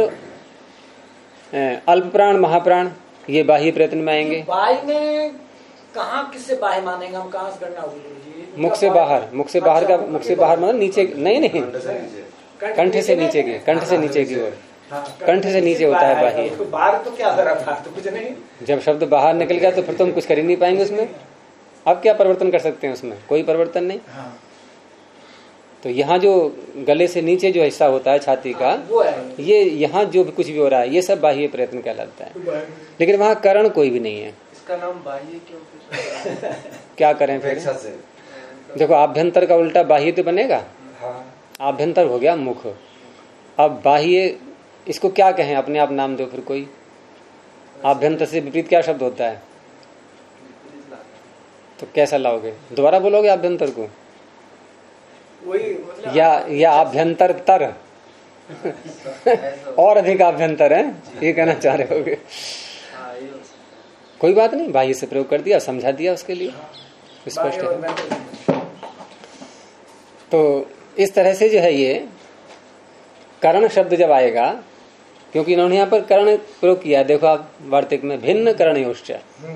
अल्प प्राण, महाप्राण, ये बाह्य प्रयत्न में आएंगे। बाह्य में कहाँ किससे बाह्य मानेंगे हम, कहाँ से गणना होगी? मुख से बाहर, मुख से बाहर का, मुख से बाहर मतलब नीचे, नहीं कंठ से नीचे की, कंठ से नीचे की ओर, कंठ से नीचे होता है बाह्य। बाहर तो क्या बाहर तो कुछ नहीं। जब शब्द बाहर निकल गया तो फिर तो हम कुछ कर ही नहीं पाएंगे उसमें। अब क्या परिवर्तन कर सकते हैं उसमें? कोई परिवर्तन नहीं। तो यहाँ जो गले से नीचे जो हिस्सा होता है छाती का, ये यहाँ जो भी कुछ भी हो रहा है ये सब बाह्य प्रयत्न कहलाता है। लेकिन वहाँ करण कोई भी नहीं है। इसका नाम बाह्य क्यों? क्या करें फिर? देखो, आभ्यंतर का उल्टा बाह्य तो बनेगा। आभ्यंतर हो गया मुख, अब बाह्य इसको क्या कहें? अपने आप नाम दो फिर कोई। आभ्यंतर से विपरीत क्या शब्द होता है? तो कैसा लाओगे? दोबारा बोलोगे आभ्यंतर को? वही मतलब या आभ्यंतर तर और अधिक आभ्यंतर है, ये कहना चाह रहे होगे। कोई बात नहीं, बाह्य से प्रयोग कर दिया, समझा दिया, उसके लिए स्पष्ट है। तो इस तरह से जो है ये करण शब्द जब आएगा, क्योंकि इन्होंने यहाँ पर करण प्रयोग किया है। देखो आप वार्तिक में भिन्न करणयोश्च,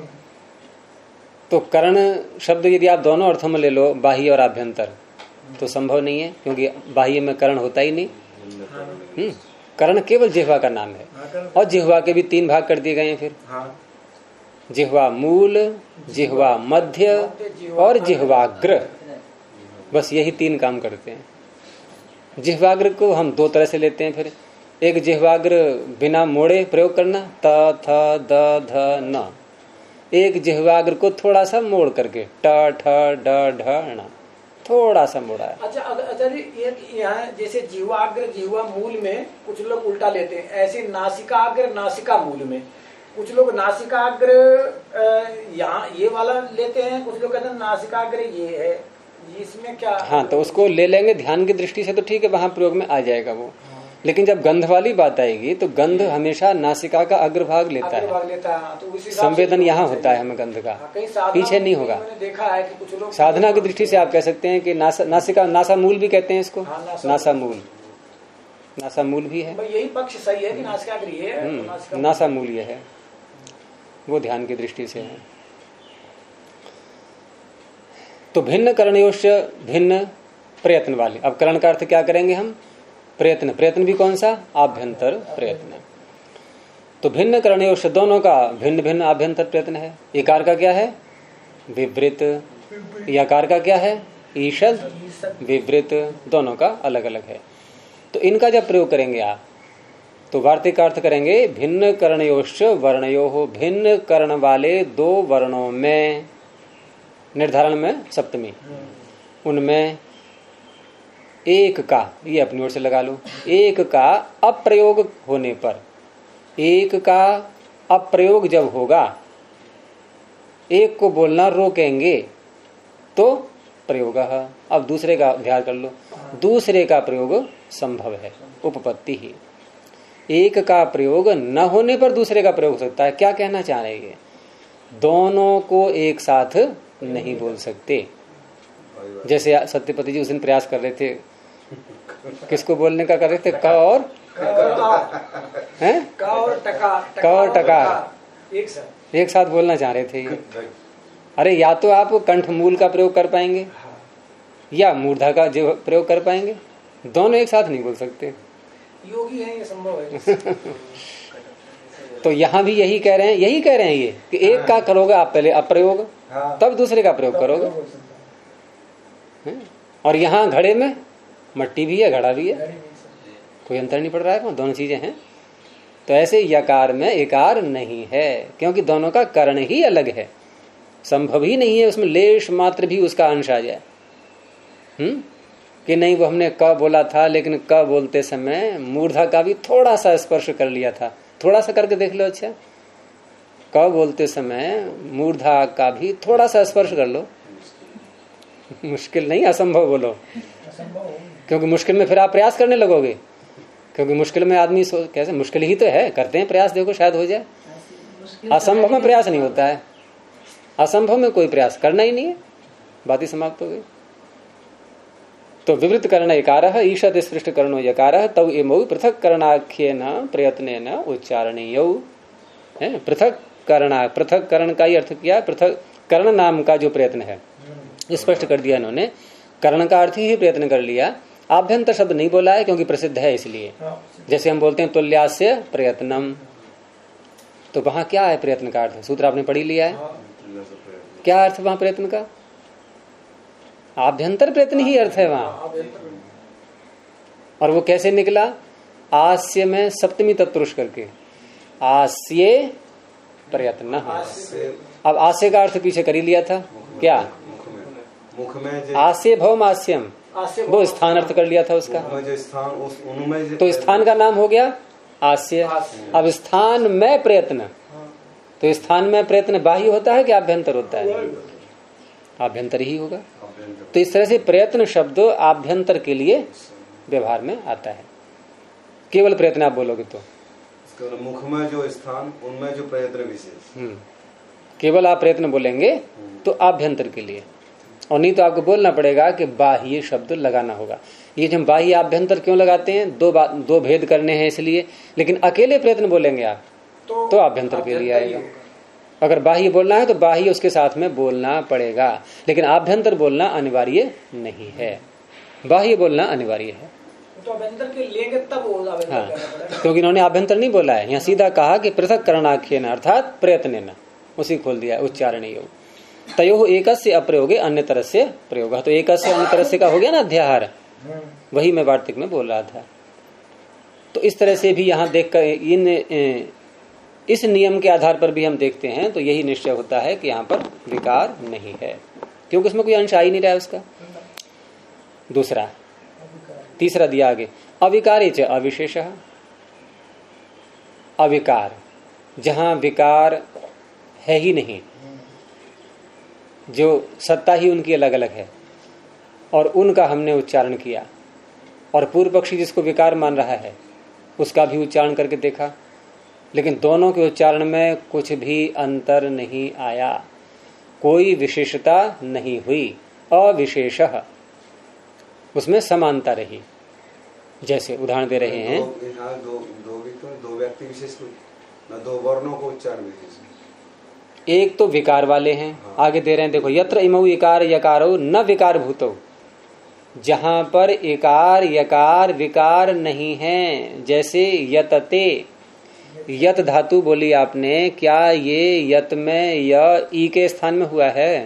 तो करण शब्द यदि आप दोनों अर्थों में ले लो, बाह्य और आभ्यंतर, तो संभव नहीं है, क्योंकि बाह्य में करण होता ही नहीं। करण केवल जिह्वा का नाम है, और जिह्वा के भी 3 भाग कर दिए गए हैं फिर। जिह्वा मूल, जिह्वा मध्य और जिह्वाग्र, बस यही 3 काम करते हैं। जिह्वाग्र को हम 2 तरह से लेते हैं फिर। एक जिह्वाग्र बिना मोड़े प्रयोग करना, त थ द ध न। एक जिह्वाग्र को थोड़ा सा मोड़ करके, ट ठ ड ढ ण, थोड़ा सा मोड़ा है। अच्छा जी, यहाँ जैसे जिह्वाग्र जिह्वा मूल में कुछ लोग उल्टा लेते हैं, ऐसे नासिकाग्र नासिका मूल में कुछ लोग नासिकाग्र यहाँ ये वाला लेते हैं, कुछ लोग कहते हैं नासिकाग्र ये है, इसमें क्या? हाँ, तो उसको ले लेंगे ध्यान की दृष्टि से तो ठीक है, वहां प्रयोग में आ जाएगा वो। लेकिन जब गंध वाली बात आएगी तो गंध हमेशा नासिका का अग्रभाग लेता है, तो संवेदन यहाँ होता है हमें गंध का, पीछे नहीं होगा। देखा है कि कुछ लोग साधना की दृष्टि से आप कह सकते हैं कि नासिका, नासा मूल भी कहते हैं इसको, नासा मूल, नासा मूल भी है। यही पक्ष सही है कि नासिकाग्र ये है, नासा मूल ये है, वो ध्यान की दृष्टि से है। तो भिन्न करणयोश्च, भिन्न प्रयत्न वाले। अब करण का अर्थ क्या करेंगे हम? प्रयत्न। प्रयत्न भी कौन सा? आभ्यंतर प्रयत्न। तो भिन्न करणयोश्च, दोनों का भिन्न भिन्न आभ्यंतर प्रयत्न है। इकार का क्या है? विवृत। यकार का क्या है? ईषद। विवृत, दोनों का अलग अलग है। तो इनका जब प्रयोग करेंगे आप, तो वार्तिक का अर्थ करेंगे भिन्न करणयोश्च वर्णयोः, भिन्न कर्ण वाले 2 वर्णों में, निर्धारण में सप्तमी, उनमें एक का, ये अपनी ओर से लगा लो, एक का अप्रयोग होने पर, एक का अप्रयोग जब होगा, एक को बोलना रोकेंगे तो प्रयोग। अब दूसरे का ध्यान कर लो, दूसरे का प्रयोग संभव है, उपपत्ति ही। एक का प्रयोग न होने पर दूसरे का प्रयोग हो सकता है। क्या कहना चाह रहे हैं? दोनों को एक साथ नहीं बोल सकते। जैसे सत्यपति जी उस दिन प्रयास कर रहे थे, किसको बोलने का कर रहे थे? क और टका एक साथ बोलना चाह रहे थे। अरे या तो आप कंठ मूल का प्रयोग कर पाएंगे या मूर्धा का जो प्रयोग कर पाएंगे, दोनों एक साथ नहीं बोल सकते। योगी है, ये संभव है। तो यहाँ भी यही कह रहे हैं ये कि एक का करोगे आप पहले अप्रयोग, तब दूसरे का प्रयोग करोगे। और यहाँ घड़े में मट्टी भी है, घड़ा भी है, कोई अंतर नहीं पड़ रहा है, दोनों चीजें हैं। तो ऐसे यकार में एकार नहीं है, क्योंकि दोनों का कर्ण ही अलग है। संभव ही नहीं है उसमें लेश मात्र भी उसका अंश आ जाए। कि नहीं, वो हमने क बोला था, लेकिन क बोलते समय मूर्धा का भी थोड़ा सा स्पर्श कर लिया था। थोड़ा सा करके देख लो। अच्छा, क बोलते समय मूर्धा का भी थोड़ा सा स्पर्श कर लो। मुश्किल नहीं, असंभव बोलो। क्योंकि मुश्किल में फिर आप प्रयास करने लगोगे, क्योंकि मुश्किल में आदमी कैसे, मुश्किल ही तो है, करते हैं प्रयास, देखो शायद हो जाए। असंभव में प्रयास नहीं होता है, असंभव में कोई प्रयास करना ही नहीं है, बात ही समाप्त हो गई। तो विवृत कर्ण यकारः ईषत् स्पृष्ट कर्णो यकारः तव इमौ पृथक करणाख्येन प्रयत्नेन उच्चारणीयौ। पृथक कर्ण का ही अर्थ किया, पृथक कर्ण नाम का जो प्रयत्न है स्पष्ट कर दिया इन्होंने। कर्ण का अर्थ ही प्रयत्न कर लिया, आभ्यंतर शब्द नहीं बोला है क्योंकि प्रसिद्ध है इसलिए। जैसे हम बोलते हैं तुल्यास्य प्रयत्नम, तो वहां क्या है प्रयत्न का अर्थ, सूत्र आपने पढ़ी लिया है, क्या अर्थ वहां प्रयत्न का, आभ्यंतर प्रयत्न ही अर्थ है वहां। और वो कैसे निकला, आस्य में सप्तमी तत्पुरुष करके, आस्ये प्रयत्न। अब आस्य का अर्थ पीछे कर ही लिया था, क्या मुख में आस्य भवम आस्यम, वो स्थान अर्थ कर लिया था उसका, तो स्थान का नाम हो गया आस्य। अब स्थान में प्रयत्न, तो स्थान में प्रयत्न बाह्य होता है कि आभ्यंतर होता है, आभ्यंतर ही होगा। तो इस तरह से प्रयत्न शब्द आभ्यंतर के लिए व्यवहार में आता है। केवल प्रयत्न आप बोलोगे तो मुख में जो स्थान, उनमें जो प्रयत्न विशेष, केवल आप प्रयत्न बोलेंगे तो आभ्यंतर के लिए, और नहीं तो आपको बोलना पड़ेगा कि बाह्य शब्द लगाना होगा। ये जो हम बाह्य आभ्यंतर क्यों लगाते हैं, दो भेद करने हैं इसलिए, लेकिन अकेले प्रयत्न बोलेंगे आप तो आभ्यंतर के लिए आएगा। अगर बाह्य बोलना है तो बाह्य उसके साथ में बोलना पड़ेगा, लेकिन आभ्यंतर बोलना अनिवार्य नहीं है, बाह्य बोलना अनिवार्य है। तो आभ्यंतर के लेंगे तब होगा। हाँ, क्योंकि इन्होंने आभ्यंतर नहीं बोला है, यहाँ सीधा कहा कि पृथक करणाख्येन अर्थात प्रयत्नेन, उसी खोल दिया उच्चारणीय। तयोः एकस्य अप्रयोगे अन्य तरह से प्रयोग, तो एकस्य अन्य तरह से का हो गया ना अध्याहार, वही मैं वार्तिक में बोल रहा था। तो इस तरह से भी यहाँ देखकर इस नियम के आधार पर भी हम देखते हैं तो यही निश्चय होता है कि यहाँ पर विकार नहीं है, क्योंकि उसमें कोई अंश आ ही नहीं रहा है उसका। दूसरा, तीसरा दिया आगे, अविकारे च अविशेषः। अविकार, जहां विकार है ही नहीं, जो सत्ता ही उनकी अलग अलग है, और उनका हमने उच्चारण किया, और पूर्व पक्षी जिसको विकार मान रहा है उसका भी उच्चारण करके देखा, लेकिन दोनों के उच्चारण में कुछ भी अंतर नहीं आया, कोई विशेषता नहीं हुई, अविशेषः, उसमें समानता रही। जैसे उदाहरण दे रहे हैं, दो व्यक्ति विशेष, दो वर्णों को उच्चारण विशेष, एक तो विकार वाले हैं। हाँ। आगे दे रहे हैं, देखो, यत्र इमौ इकार यकारो न विकार भूतो, जहां पर इकार यकार विकार नहीं है, जैसे यतते, यत धातु बोली आपने, क्या ये यत में य ई के स्थान में हुआ है,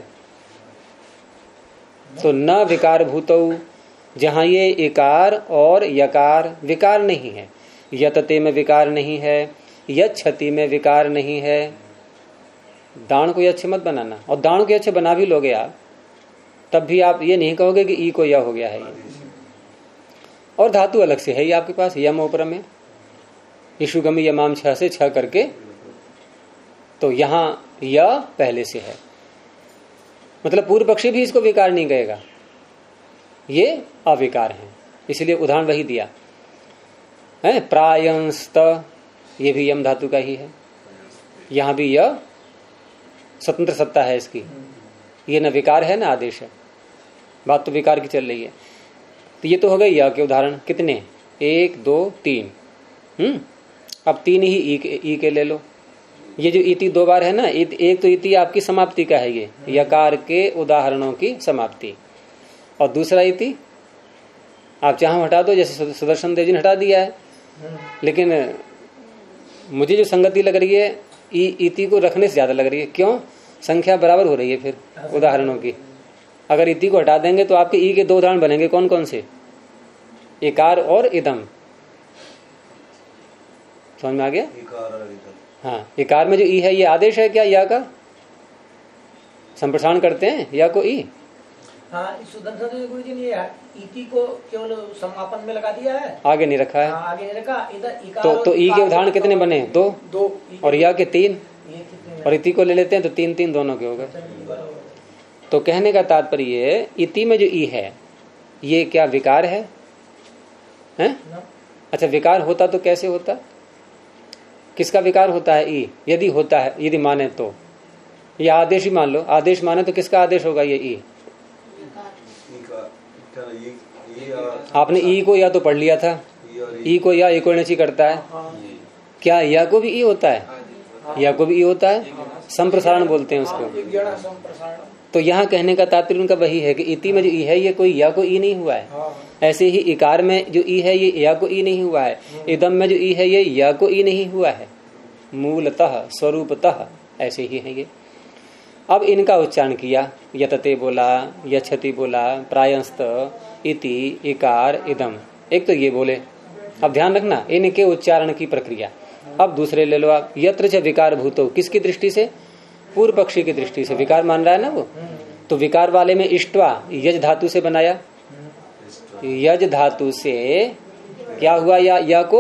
तो न विकार भूतो, जहां ये इकार और यकार विकार नहीं है, यतते में विकार नहीं है, यच्छति में विकार नहीं है। दाण को अच्छे मत बनाना, और दाण को अच्छे बना भी लोगे आप तब भी आप ये नहीं कहोगे कि ई को य हो गया है ये, और धातु अलग से है ये आपके पास, यम उपरम में यशुगमी यमाम 6 से 6 करके, तो यहां य पहले से है, मतलब पूर्व पक्षी भी इसको विकार नहीं कहेगा, ये अविकार है। इसलिए उदाहरण वही दिया है, प्रायंस्त, ये भी यम धातु का ही है, यहां भी यह स्वतंत्र सत्ता है इसकी, ये न विकार है न आदेश है, बात तो विकार की चल रही है। तो ये तो हो गई या के उदाहरण, कितने, 1 2 3, अब 3 ही ई के ले लो। ये जो इति 2 बार है ना, एक तो इति आपकी समाप्ति का है, ये यकार के उदाहरणों की समाप्ति, और दूसरा इति आप चाहो हटा दो, जैसे सुदर्शन देव जी ने हटा दिया है, लेकिन मुझे जो संगति लग रही है इति को रखने से ज्यादा लग रही है। क्यों, संख्या बराबर हो रही है फिर उदाहरणों की। अगर इति को हटा देंगे तो आपके ई के 2 उदाहरण बनेंगे, कौन कौन से, इकार और इदम, समझ में आ गया। हाँ, इकार में जो ई है ये आदेश है क्या, या का संप्रसारण करते हैं या को ई। हाँ, सुदर्शन गुरु जी ने इति को केवल समापन में लगा दिया है, आगे नहीं रखा है। हाँ, आगे नहीं रखा। इधर तो ई के उदाहरण कितने बने, 2 और या के 3, और इति को ले लेते हैं तो 3 दोनों के हो गए। तो कहने का तात्पर्य इति में जो ई है ये क्या विकार है? हैं? अच्छा, विकार होता तो कैसे होता? किसका विकार होता है? ई। यदि होता है, यदि माने तो, ये आदेश ही मान लो, आदेश माने तो किसका आदेश होगा? ये ई। आपने ई को या तो पढ़ लिया था, ई को या इकोणची करता है, क्या या को भी ई होता है? या को भी ई होता है, संप्रसारण बोलते हैं उसको। तो यहाँ कहने का तात्पर्य उनका वही है कि इति में जो ई है ये कोई या को ई नहीं हुआ है। ऐसे ही इकार में जो ई है ये या को ई नहीं हुआ है, इदम में जो ई है ये या को ई नहीं हुआ है, मूलतः स्वरूपतः ऐसे ही है ये। अब इनका उच्चारण किया, यतते बोला, यच्छति बोला, प्रायस्त, इति, इकार, इदम, एक तो ये बोले। अब ध्यान रखना इनके उच्चारण की प्रक्रिया। अब दूसरे ले लो आप, यत्र च विकार भूतो, किसकी दृष्टि से? पूर्व पक्षी की दृष्टि से। विकार मान रहा है ना वो, तो विकार वाले में इष्ट्वा यज धातु से बनाया, यज धातु से क्या हुआ? या को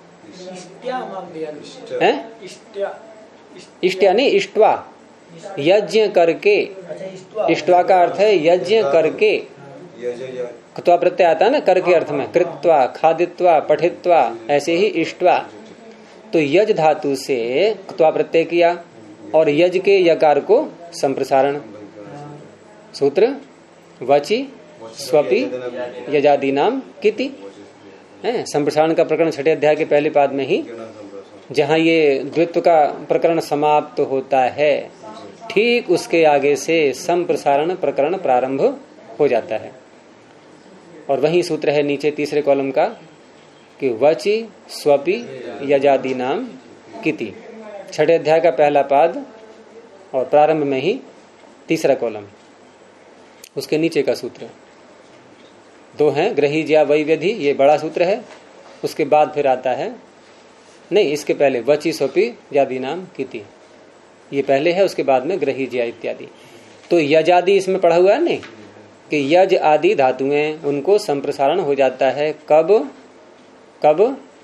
है, इष्ट्या नहीं, इष्ट्वा, यज्ञ करके, इष्ट्वा का अर्थ है यज्ञ करके, क्त्वा प्रत्यय आता है ना करके अर्थ में, कृत्वा, खादित्वा, पठित्वा, ऐसे ही इष्ट्वा। तो यज धातु से क्त्वा प्रत्यय किया और यज के यकार को संप्रसारण। सूत्र वचि स्वपि यजादि नाम किति है। संप्रसारण का प्रकरण 6 अध्याय के पहले पाद में ही, जहाँ ये द्वित्व का प्रकरण समाप्त होता है, ठीक उसके आगे से संप्रसारण प्रकरण प्रारंभ हो जाता है। और वही सूत्र है नीचे तीसरे कॉलम का कि वचि स्वपि यजादि नाम किति, 6 अध्याय का पहला पाद और प्रारंभ में ही तीसरा कॉलम, उसके नीचे का सूत्र 2 हैं, ग्रहीज्या वैव्यधि, ये बड़ा सूत्र है। उसके बाद फिर आता है, नहीं इसके पहले वचि स्वपि यजादि नाम किति, ये पहले है, उसके बाद में ग्रहीज्या इत्यादि। तो यजादि इसमें पढ़ा हुआ है नहीं कि यज आदि धातुएं उनको संप्रसारण हो जाता है। कब कब?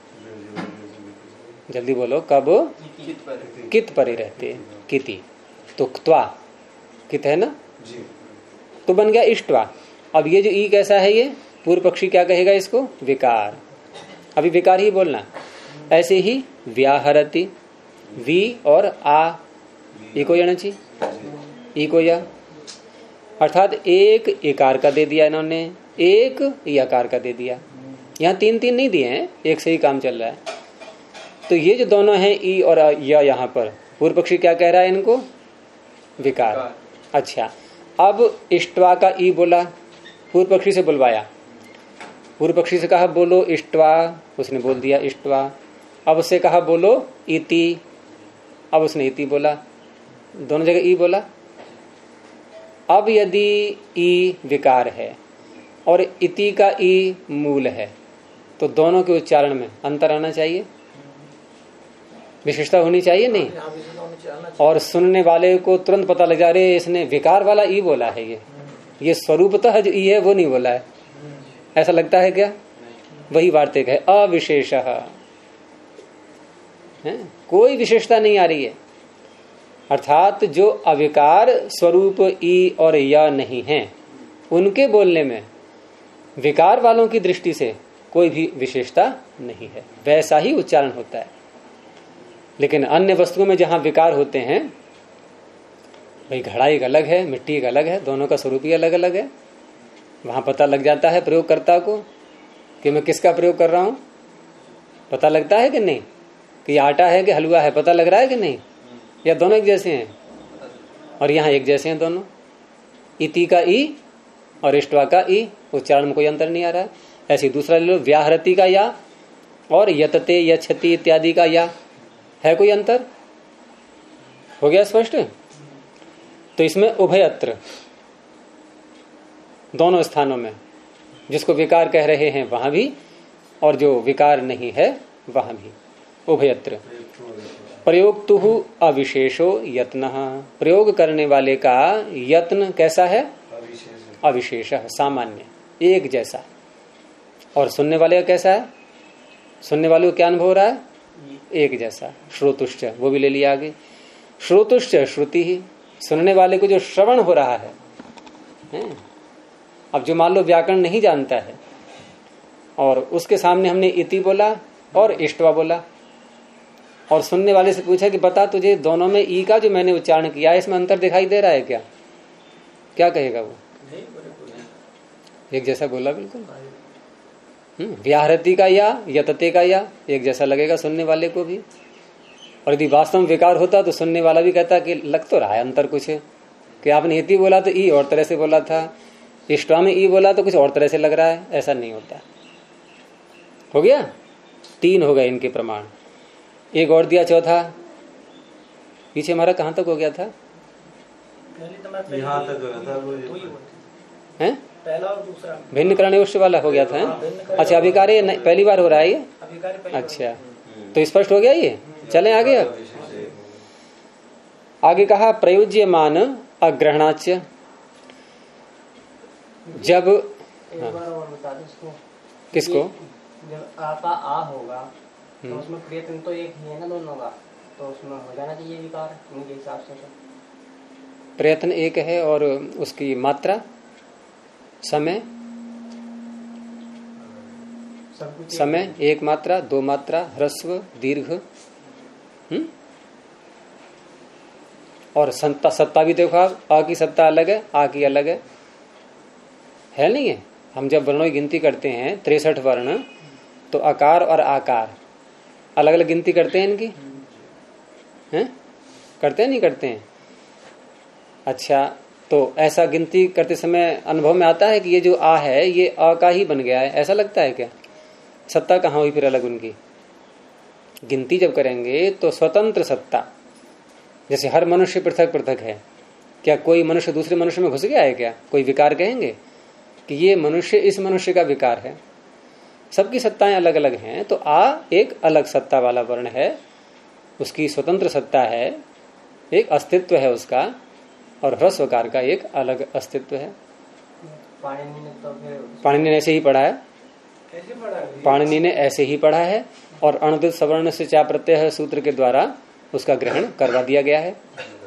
जल्दी बोलो, कब? कित परे रहते, किति, तो क्त्वा, कित है ना, तो बन गया इष्ट्वा। अब ये जो ई कैसा है, ये पूर्व पक्षी क्या कहेगा इसको? विकार। अभी विकार ही बोलना। ऐसे ही व्याहरति, वी और आ, ई को याना चाहिए, ई को या, अर्थात एक इकार का दे दिया इन्होंने, एक यकार का दे दिया। यहाँ 3 नहीं दिए हैं, एक से ही काम चल रहा है। तो ये जो दोनों हैं ई और या, यहाँ पर पूर्व पक्षी क्या कह रहा है इनको? विकार। अच्छा, अब इष्ट्वा का ई बोला, पूर्व पक्षी से बुलवाया, पूर्व पक्षी से कहा बोलो इष्ट्वा, उसने बोल दिया इष्ट्वा। अब उससे कहा बोलो इति, अब उसने इति बोला, दोनों जगह ई बोला। अब यदि ई विकार है और इति का ई मूल है, तो दोनों के उच्चारण में अंतर आना चाहिए, विशेषता होनी चाहिए नहीं? और सुनने वाले को तुरंत पता लग जा रहे इसने विकार वाला ई बोला है, ये स्वरूपतः जो ई है वो नहीं बोला है, ऐसा लगता है क्या? वही वार्तिक है, अविशेष है, कोई विशेषता नहीं आ रही है। अर्थात जो अविकार स्वरूप ई और या नहीं है, उनके बोलने में विकार वालों की दृष्टि से कोई भी विशेषता नहीं है, वैसा ही उच्चारण होता है। लेकिन अन्य वस्तुओं में जहां विकार होते हैं, भाई घड़ा एक अलग है, मिट्टी एक अलग है, दोनों का स्वरूप ही अलग अलग है, वहां पता लग जाता है प्रयोगकर्ता को कि मैं किसका प्रयोग कर रहा हूं। पता लगता है कि नहीं कि आटा है कि हलवा है, पता लग रहा है कि नहीं? या दोनों एक जैसे हैं? और यहाँ एक जैसे हैं दोनों, इति का ई और इष्ट्वा का ई, उच्चारण में कोई अंतर नहीं आ रहा है। ऐसे दूसरा ले लो, व्याहरति का या और यतते यच्छति इत्यादि का या, है कोई अंतर? हो गया स्पष्ट? तो इसमें उभयत्र, दोनों स्थानों में, जिसको विकार कह रहे हैं वहां भी और जो विकार नहीं है वहां भी, उभयत्र। प्रयोक्तुहु अविशेषो यत्नः, प्रयोग करने वाले का यत्न कैसा है? अविशेष, सामान्य, एक जैसा। और सुनने वाले का कैसा है? सुनने वाले को क्या अनुभव हो रहा है? एक जैसा। श्रोतुश्च, वो भी ले लिया आगे, श्रोतुश्च श्रुति ही, सुनने वाले को जो श्रवण हो रहा है, अब जो मान लो व्याकरण नहीं जानता है और उसके सामने हमने इति बोला और इष्टवा बोला और सुनने वाले से पूछा कि बता तुझे दोनों में ई का जो मैंने उच्चारण किया है इसमें अंतर दिखाई दे रहा है क्या? क्या कहेगा वो? एक जैसा बोला बिल्कुल। व्याहृति का या यतते का या एक जैसा लगेगा सुनने वाले को भी। और यदि वास्तव में विकार होता तो सुनने वाला भी कहता कि लग तो रहा है अंतर कुछ है कि आपने इति बोला तो ई और तरह से बोला था, इष्टवा में ई बोला तो कुछ और तरह से लग रहा है। ऐसा नहीं होता। हो गया, 3 हो गए इनके प्रमाण। एक और दिया चौथा, पीछे हमारा कहां तक हो गया था? यहाँ तक है पहला और दूसरा भिन्न करणयोष्ट वाला हो गया था। अच्छा अभिकार्य पहली बार हो रहा है ये? अच्छा तो स्पष्ट हो गया ये। चलें आगे। आगे कहा प्रयोज्यमान अग्रहणाच्य। जब एक बार और बता दो इसको। किसको? जब आ का आ होगा तो उसमें प्रयत्न तो एक ही है ना दोनों का, तो उसमें हो जाना चाहिए विकार उनके हिसाब से। प्रयत्न एक है और उसकी मात्रा समय समय एक मात्रा, 2 मात्रा, ह्रस्व दीर्घ। और सत्ता भी देखो आप, आ की सत्ता अलग है, आ की अलग है नहीं है। हम जब वर्णों की गिनती करते हैं 63 वर्ण, तो आकार और आकार अलग अलग गिनती करते हैं इनकी, हैं? करते हैं नहीं करते हैं? अच्छा तो ऐसा गिनती करते समय अनुभव में आता है कि ये जो आ है ये आ का ही बन गया है, ऐसा लगता है क्या? सत्ता कहाँ हुई फिर अलग उनकी? गिनती जब करेंगे तो स्वतंत्र सत्ता, जैसे हर मनुष्य पृथक पृथक है। क्या कोई मनुष्य दूसरे मनुष्य में घुस गया है क्या? कोई विकार कहेंगे कि ये मनुष्य इस मनुष्य का विकार है? सबकी सत्ताएं अलग अलग हैं। तो आ एक अलग सत्ता वाला वर्ण है, उसकी स्वतंत्र सत्ता है, एक अस्तित्व है उसका, और ह्रस्वकार का एक अलग अस्तित्व है। पाणिनि ने ऐसे ही पढ़ा है, पाणिनि ने ऐसे ही पढ़ा है और अणुदित सवर्ण से चा प्रत्यय सूत्र के द्वारा उसका ग्रहण करवा दिया गया है।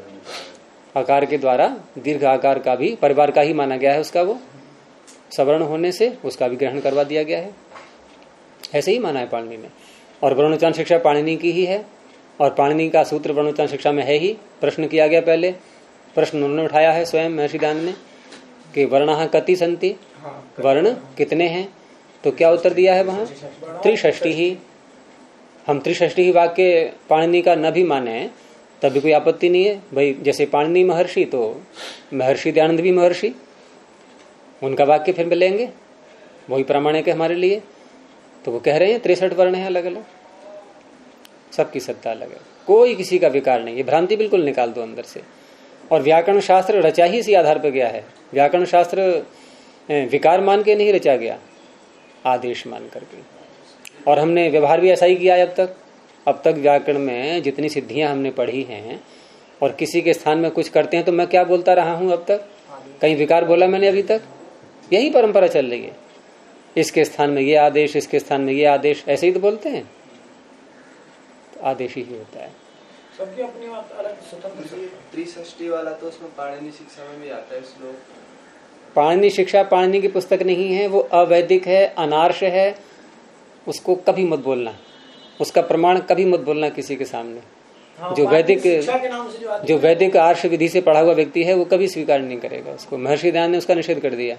आकार के द्वारा दीर्घ आकार का भी परिवार का ही माना गया है, उसका वो सवर्ण होने से उसका भी ग्रहण करवा दिया गया है। ऐसे ही माना है पाणिनि ने। और वर्णोच्चारण शिक्षा पाणिनि की ही है और पाणिनि का सूत्र वर्णोच्चारण शिक्षा में है ही। प्रश्न किया गया, पहले प्रश्न उन्होंने उठाया है स्वयं महर्षि दयानंद ने कि वर्णः कति सन्ति, वर्ण कितने हैं? तो क्या उत्तर दिया है वहां? 63 ही। हम 63 ही वाक्य पाणिनि का न भी माने तब भी कोई आपत्ति नहीं है भाई। जैसे पाणिनि महर्षि तो महर्षि दयानंद भी महर्षि, उनका वाक्य फिर मिलेंगे, वही प्रामाणिक है हमारे लिए। तो वो कह रहे हैं 63 वर्ण है अलग अलग, सबकी सत्ता अलग है, कोई किसी का विकार नहीं। ये भ्रांति बिल्कुल निकाल दो अंदर से। और व्याकरण शास्त्र रचा ही इसी आधार पर गया है। व्याकरण शास्त्र विकार मान के नहीं रचा गया, आदेश मान करके। और हमने व्यवहार भी ऐसा ही किया है अब तक व्याकरण में जितनी सिद्धियां हमने पढ़ी हैं, और किसी के स्थान में कुछ करते हैं तो मैं क्या बोलता रहा हूं अब तक? कहीं विकार बोला मैंने अभी तक? यही परंपरा चल रही है। इसके स्थान में ये आदेश, इसके स्थान में ये आदेश, ऐसे ही तो बोलते हैं। तो आदेश ही होता है। सबकी अपनी अलग स्वतंत्र। 63 वाला तो उसमें पाणिनि शिक्षा में भी आता है श्लोक। पाणिनि शिक्षा पाणिनि की पुस्तक नहीं है, वो अवैदिक है, अनार्ष है। उसको कभी मत बोलना, उसका प्रमाण कभी मत बोलना किसी के सामने। हाँ, जो वैदिक आर्ष विधि से पढ़ा हुआ व्यक्ति है वो कभी स्वीकार नहीं करेगा उसको। महर्षि दयानंद ने उसका निषेध कर दिया।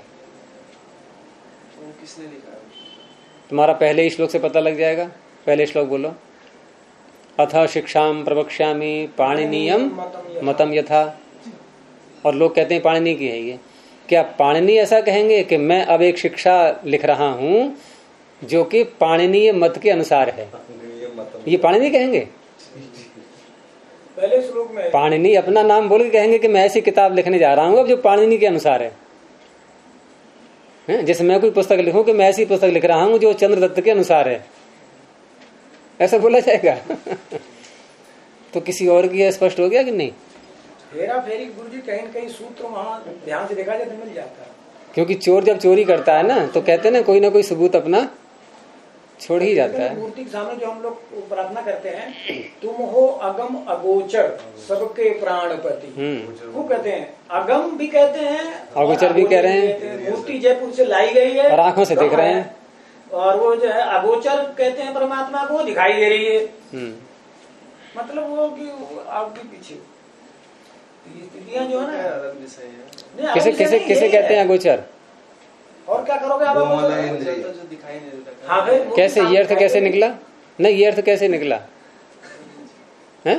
किसने लिखा? तुम्हारा पहले ही श्लोक से पता लग जाएगा। पहले श्लोक बोलो। अथ शिक्षाम प्रवक्ष्यामि पाणिनीयम मतम यथा। और लोग कहते हैं पाणिनि की है ये। क्या पाणिनि ऐसा कहेंगे कि मैं अब एक शिक्षा लिख रहा हूं जो कि पाणिनीय मत के अनुसार है? ये पाणिनि कहेंगे? पहले श्लोक में पाणिनि अपना नाम बोल के कहेंगे कि मैं ऐसी किताब लिखने जा रहा हूं अब जो पाणिनि के अनुसार है। जैसे मैं कोई पुस्तक लिखूं कि मैं ऐसी पुस्तक लिख रहा हूं जो चंद्रदत्त के अनुसार है, ऐसा बोला जाएगा? तो किसी और की स्पष्ट हो गया कि नहीं? हेरा फेरी गुरुजी कहीं न कहीं सूत्र वहां ध्यान से देखा जाए तो मिल जाता है। क्योंकि चोर जब चोरी करता है ना तो कहते हैं ना कोई सबूत अपना छोड़ ही जाता है। मूर्ति के सामने जो हम लोग प्रार्थना करते हैं तुम हो अगम अगोचर सबके प्राणपति। वो कहते हैं, अगम भी कहते हैं, अगोचर भी कह रहे हैं। मूर्ति जयपुर से लाई गई है और आंखों से देख रहे हैं, और वो जो है अगोचर कहते हैं परमात्मा को, दिखाई दे रही है। मतलब वो कि आगे पीछे स्थितियां जो है ना, अलग विषय है। किसे किसे किसे कहते हैं अगोचर? और क्या करोगे आप? जो दिखाई नहीं देता। हाँ, कैसे ये अर्थ कैसे निकला? नहीं, ये अर्थ कैसे निकला है?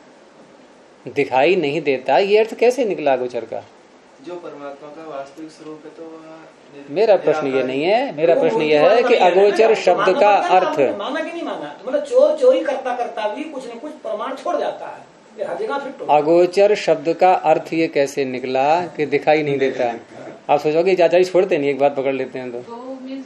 दिखाई नहीं देता, ये अर्थ कैसे निकला अगोचर का? जो परमात्मा का वास्तविक स्वरूप है तो मेरा प्रश्न ये नहीं है, मेरा प्रश्न ये है कि अगोचर शब्द का अर्थ माना कि नहीं माना? मतलब चोर चोरी करता करता भी कुछ न कुछ प्रमाण छोड़ जाता है, ये हर जगह फिट होता है। अगोचर शब्द का अर्थ ये कैसे निकला कि दिखाई नहीं देता? आप सोचोगे चाचा जी छोड़ते नहीं, एक बात पकड़ लेते हैं तो।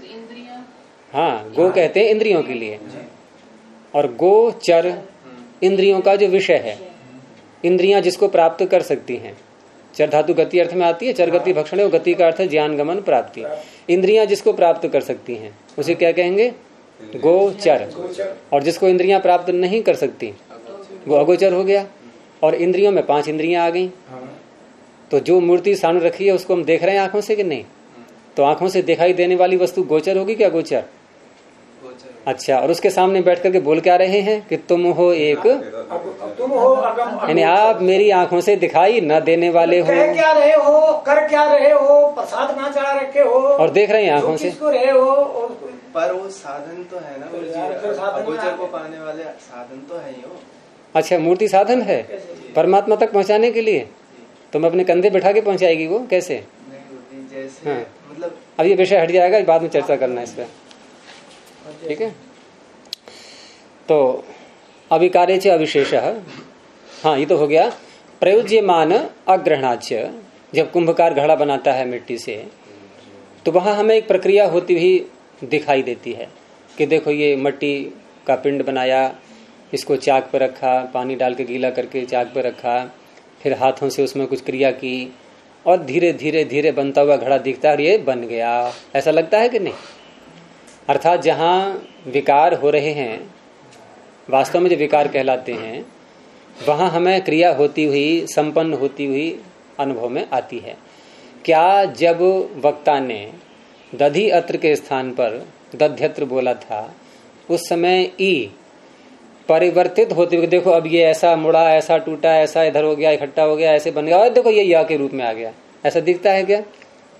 हाँ, गो कहते हैं इंद्रियों के लिए, और गोचर इंद्रियों का जो विषय है, इंद्रियां जिसको प्राप्त कर सकती हैं। चर धातु गति अर्थ में आती है, चर गति भक्षण, और गति का अर्थ है ज्ञान गमन प्राप्ति। इंद्रियां जिसको प्राप्त कर सकती हैं उसे क्या कहेंगे? गोचर। और जिसको इंद्रियां प्राप्त नहीं कर सकती वो अगोचर हो गया। और इंद्रियों में 5 इंद्रियां आ गई, तो जो मूर्ति सामने रखी है उसको हम देख रहे हैं आंखों से कि नहीं? तो आंखों से दिखाई देने वाली वस्तु गोचर होगी क्या? गोचर। अच्छा, और उसके सामने बैठ करके बोल क्या रहे हैं कि तुम हो एक, तुम हो अगम, यानी आप मेरी आंखों से दिखाई न देने वाले हो। कह क्या रहे हो, कर क्या रहे हो, प्रसाद कहाँ चढ़ा रखे हो, और देख रहे हैं आंखों से रहे हो। पर वो साधन तो है ना, अगोचर को पाने वाले साधन तो है ही हो। अच्छा, मूर्ति साधन है परमात्मा तक पहुंचाने के लिए? तुम अपने कंधे बिठा के पहुंचाएगी वो कैसे? नहीं, जैसे हाँ। मतलब अब ये विषय हट जाएगा, बाद में चर्चा करना इस पर, ठीक है? तो अविकारे च अविशेष। हाँ, ये तो हो गया। प्रयोज्यमान अग्रहणाच्य, जब कुंभकार घड़ा बनाता है मिट्टी से, तो वहां हमें एक प्रक्रिया होती हुई दिखाई देती है कि देखो ये मिट्टी का पिंड बनाया, इसको चाक पर रखा, पानी डाल के गीला करके चाक पर रखा, फिर हाथों से उसमें कुछ क्रिया की, और धीरे धीरे धीरे बनता हुआ घड़ा दिखता है और ये बन गया। ऐसा लगता है कि नहीं? अर्थात जहाँ विकार हो रहे हैं, वास्तव में जो विकार कहलाते हैं, वहाँ हमें क्रिया होती हुई, संपन्न होती हुई अनुभव में आती है। क्या जब वक्ता ने दधि अत्र के स्थान पर दध्यत्र बोला था, उस समय ई परिवर्तित होते हुए, देखो अब ये ऐसा मुड़ा, ऐसा टूटा, ऐसा इधर हो गया, इकट्ठा हो गया, ऐसे बन गया, और देखो ये या के रूप में आ गया, ऐसा दिखता है क्या?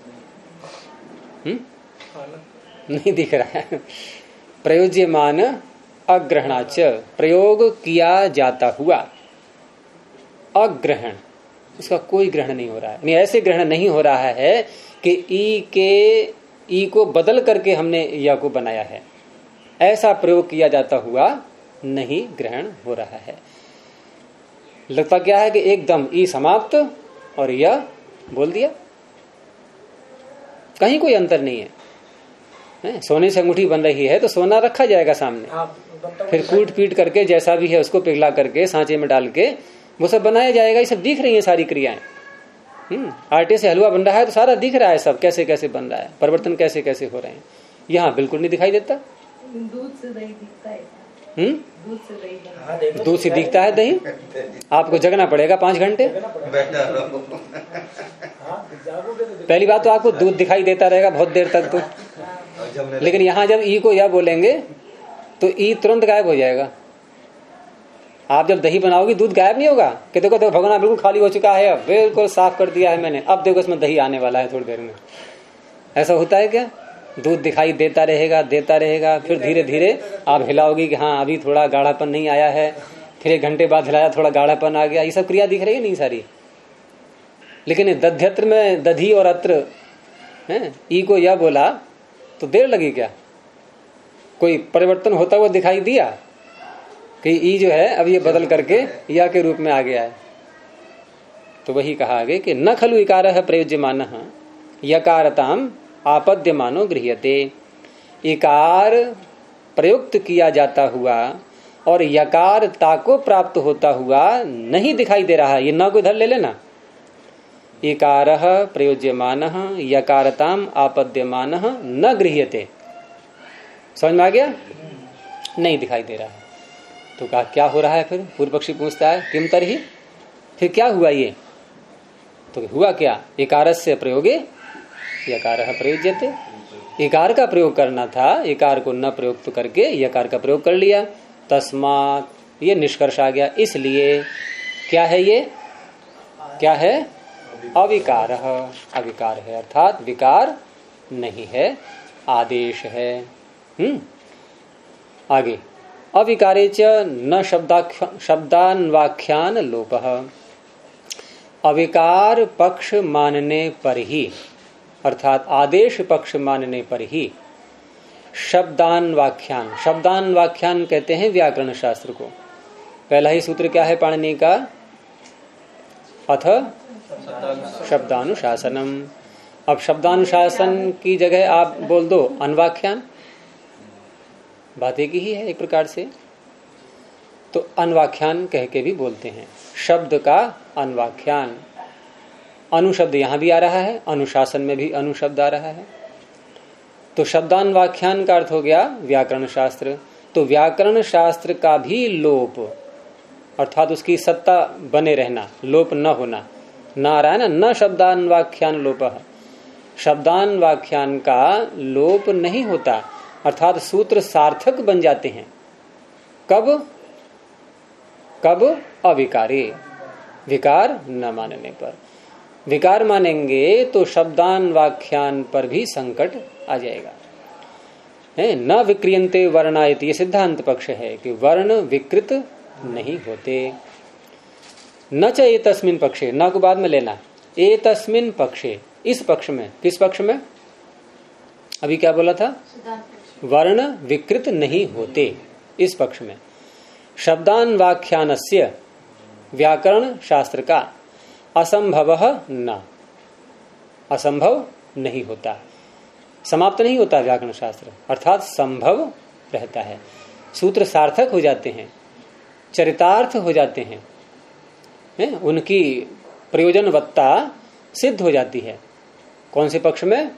नहीं दिख रहा है। प्रयोज्यमान अग्रहणाच, प्रयोग किया जाता हुआ, अग्रहण, उसका कोई ग्रहण नहीं हो रहा है। ऐसे ग्रहण नहीं हो रहा है कि ई को बदल करके हमने या को बनाया है, ऐसा प्रयोग किया जाता हुआ नहीं ग्रहण हो रहा है। लगता क्या है कि एकदम ई समाप्त और यह बोल दिया, कहीं कोई अंतर नहीं है। सोने से अंगूठी बन रही है तो सोना रखा जाएगा सामने, फिर कूट पीट करके जैसा भी है उसको पिघला करके सांचे में डाल के वो सब बनाया जाएगा। ये सब दिख रही है सारी क्रियाएं। आटे से हलवा बन रहा है तो सारा दिख रहा है, सब कैसे कैसे बन रहा है, परिवर्तन कैसे कैसे हो रहे हैं। यहाँ बिल्कुल नहीं दिखाई देता। दूध से दही दिखता है। दूध से दिखता है दही। आपको जगना पड़ेगा 5 घंटे। पहली बात तो आपको दूध दिखाई देता रहेगा बहुत देर तक तो, लेकिन यहाँ जब ई को या बोलेंगे तो ई तुरंत गायब हो जाएगा। आप जब दही बनाओगे दूध गायब नहीं होगा कि देखो देखो भगोना बिल्कुल खाली हो चुका है, अब बिल्कुल साफ कर दिया है मैंने, अब देखो इसमें दही आने वाला है थोड़ी देर में। ऐसा होता है क्या? दूध दिखाई देता रहेगा, फिर धीरे धीरे आप हिलाओगे कि हाँ अभी थोड़ा गाढ़ापन नहीं आया है, फिर 1 घंटे बाद हिलाया थोड़ा गाढ़ापन आ गया। ये सब क्रिया दिख रही है नहीं सारी। लेकिन दध्यत्र में दधी और अत्र ई को यह बोला तो देर लगी क्या? कोई परिवर्तन होता हुआ दिखाई दिया कि ई जो है अब ये बदल करके या के रूप में आ गया है। तो वही कहा आगे कि न खलु इकारः प्रयुज्यमानः यकारताम आपद्यमानो गृह्यते। इकार प्रयुक्त किया जाता हुआ और यकारता को प्राप्त होता हुआ नहीं दिखाई दे रहा है। ये न को इधर ले लेना। इकारः प्रयुज्यमानः यकारताम आपद्यमानः न गृह्यते। समझ में आ गया? नहीं दिखाई दे रहा है। तो कहा क्या हो रहा है फिर? पूर्व पक्षी पूछता है किम तरही, फिर क्या हुआ ये? तो हुआ क्या? इकारस्य प्रयोगे यकारः प्रयुज्यते। इकार का प्रयोग करना था, इकार को न प्रयुक्त करके यकार का प्रयोग कर लिया, तस्मात् ये निष्कर्ष आ गया। इसलिए क्या है ये? क्या है? अविकार। अविकार है अर्थात विकार नहीं है, आदेश है। आगे अविकारे च न शब्दान्वाख्यान लोपः। अविकार पक्ष मानने पर ही अर्थात आदेश पक्ष मानने पर ही शब्दान्वाख्यान, शब्दान्वाख्यान कहते हैं व्याकरण शास्त्र को। पहला ही सूत्र क्या है पाणिनि का? अथ शब्दानुशासनम। अब शब्दानुशासन की जगह आप बोल दो अन्वाख्यान, बात एक ही है एक प्रकार से, तो अन्वाख्यान कह के भी बोलते हैं। शब्द का अन्वाख्यान, अनुशब्द यहां भी आ रहा है, अनुशासन में भी अनुशब्द आ रहा है। तो शब्दान्वाख्यान का अर्थ हो गया व्याकरण शास्त्र। तो व्याकरण शास्त्र का भी लोप अर्थात उसकी सत्ता बने रहना, लोप न होना, न आ रहा है ना, न शब्दान्वाख्यान लोपः। शब्दान्वाख्यान का लोप नहीं होता अर्थात सूत्र सार्थक बन जाते हैं। कब? कब? अविकारे, विकार न मानने पर। विकार मानेंगे तो शब्दान्वाख्यान पर भी संकट आ जाएगा। न विक्रियन्ते वर्णायति, ये सिद्धांत पक्ष है कि वर्ण विकृत नहीं होते। न च एतस्मिन् पक्षे, न को बाद में लेना, एतस्मिन् पक्षे, इस पक्ष में। किस पक्ष में? अभी क्या बोला था? वर्ण विकृत नहीं होते, इस पक्ष में। शब्दान्वाख्यानस्य, व्याकरण शास्त्र का, असंभव न, असंभव नहीं होता, समाप्त नहीं होता व्याकरण शास्त्र, अर्थात संभव रहता है। सूत्र सार्थक हो जाते हैं, चरितार्थ हो जाते हैं, उनकी प्रयोजनवत्ता सिद्ध हो जाती है। कौन से पक्ष में?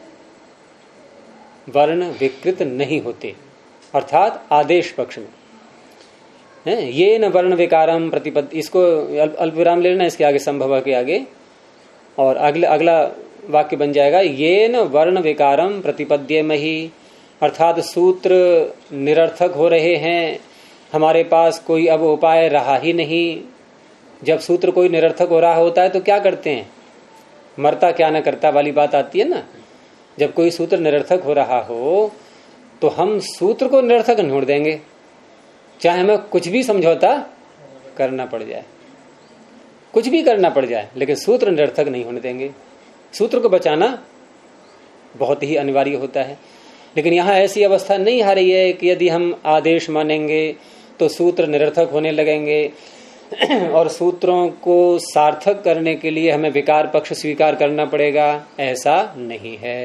वर्ण विकृत नहीं होते अर्थात आदेश पक्ष में। ये न वर्ण विकारम प्रतिपद, इसको अल्प विराम ले लेना इसके आगे, संभव के आगे, और अगला वाक्य बन जाएगा ये न वर्ण विकारम प्रतिपद्येमहि, अर्थात सूत्र निरर्थक हो रहे हैं, हमारे पास कोई अब उपाय रहा ही नहीं। जब सूत्र कोई निरर्थक हो रहा होता है तो क्या करते हैं? मरता क्या न करता वाली बात आती है ना। जब कोई सूत्र निरर्थक हो रहा हो तो हम सूत्र को निरर्थक ढूंढ देंगे, चाहे हमें कुछ भी समझौता करना पड़ जाए, कुछ भी करना पड़ जाए, लेकिन सूत्र निरर्थक नहीं होने देंगे। सूत्र को बचाना बहुत ही अनिवार्य होता है। लेकिन यहाँ ऐसी अवस्था नहीं आ रही है कि यदि हम आदेश मानेंगे तो सूत्र निरर्थक होने लगेंगे और सूत्रों को सार्थक करने के लिए हमें विकार पक्ष स्वीकार करना पड़ेगा, ऐसा नहीं है।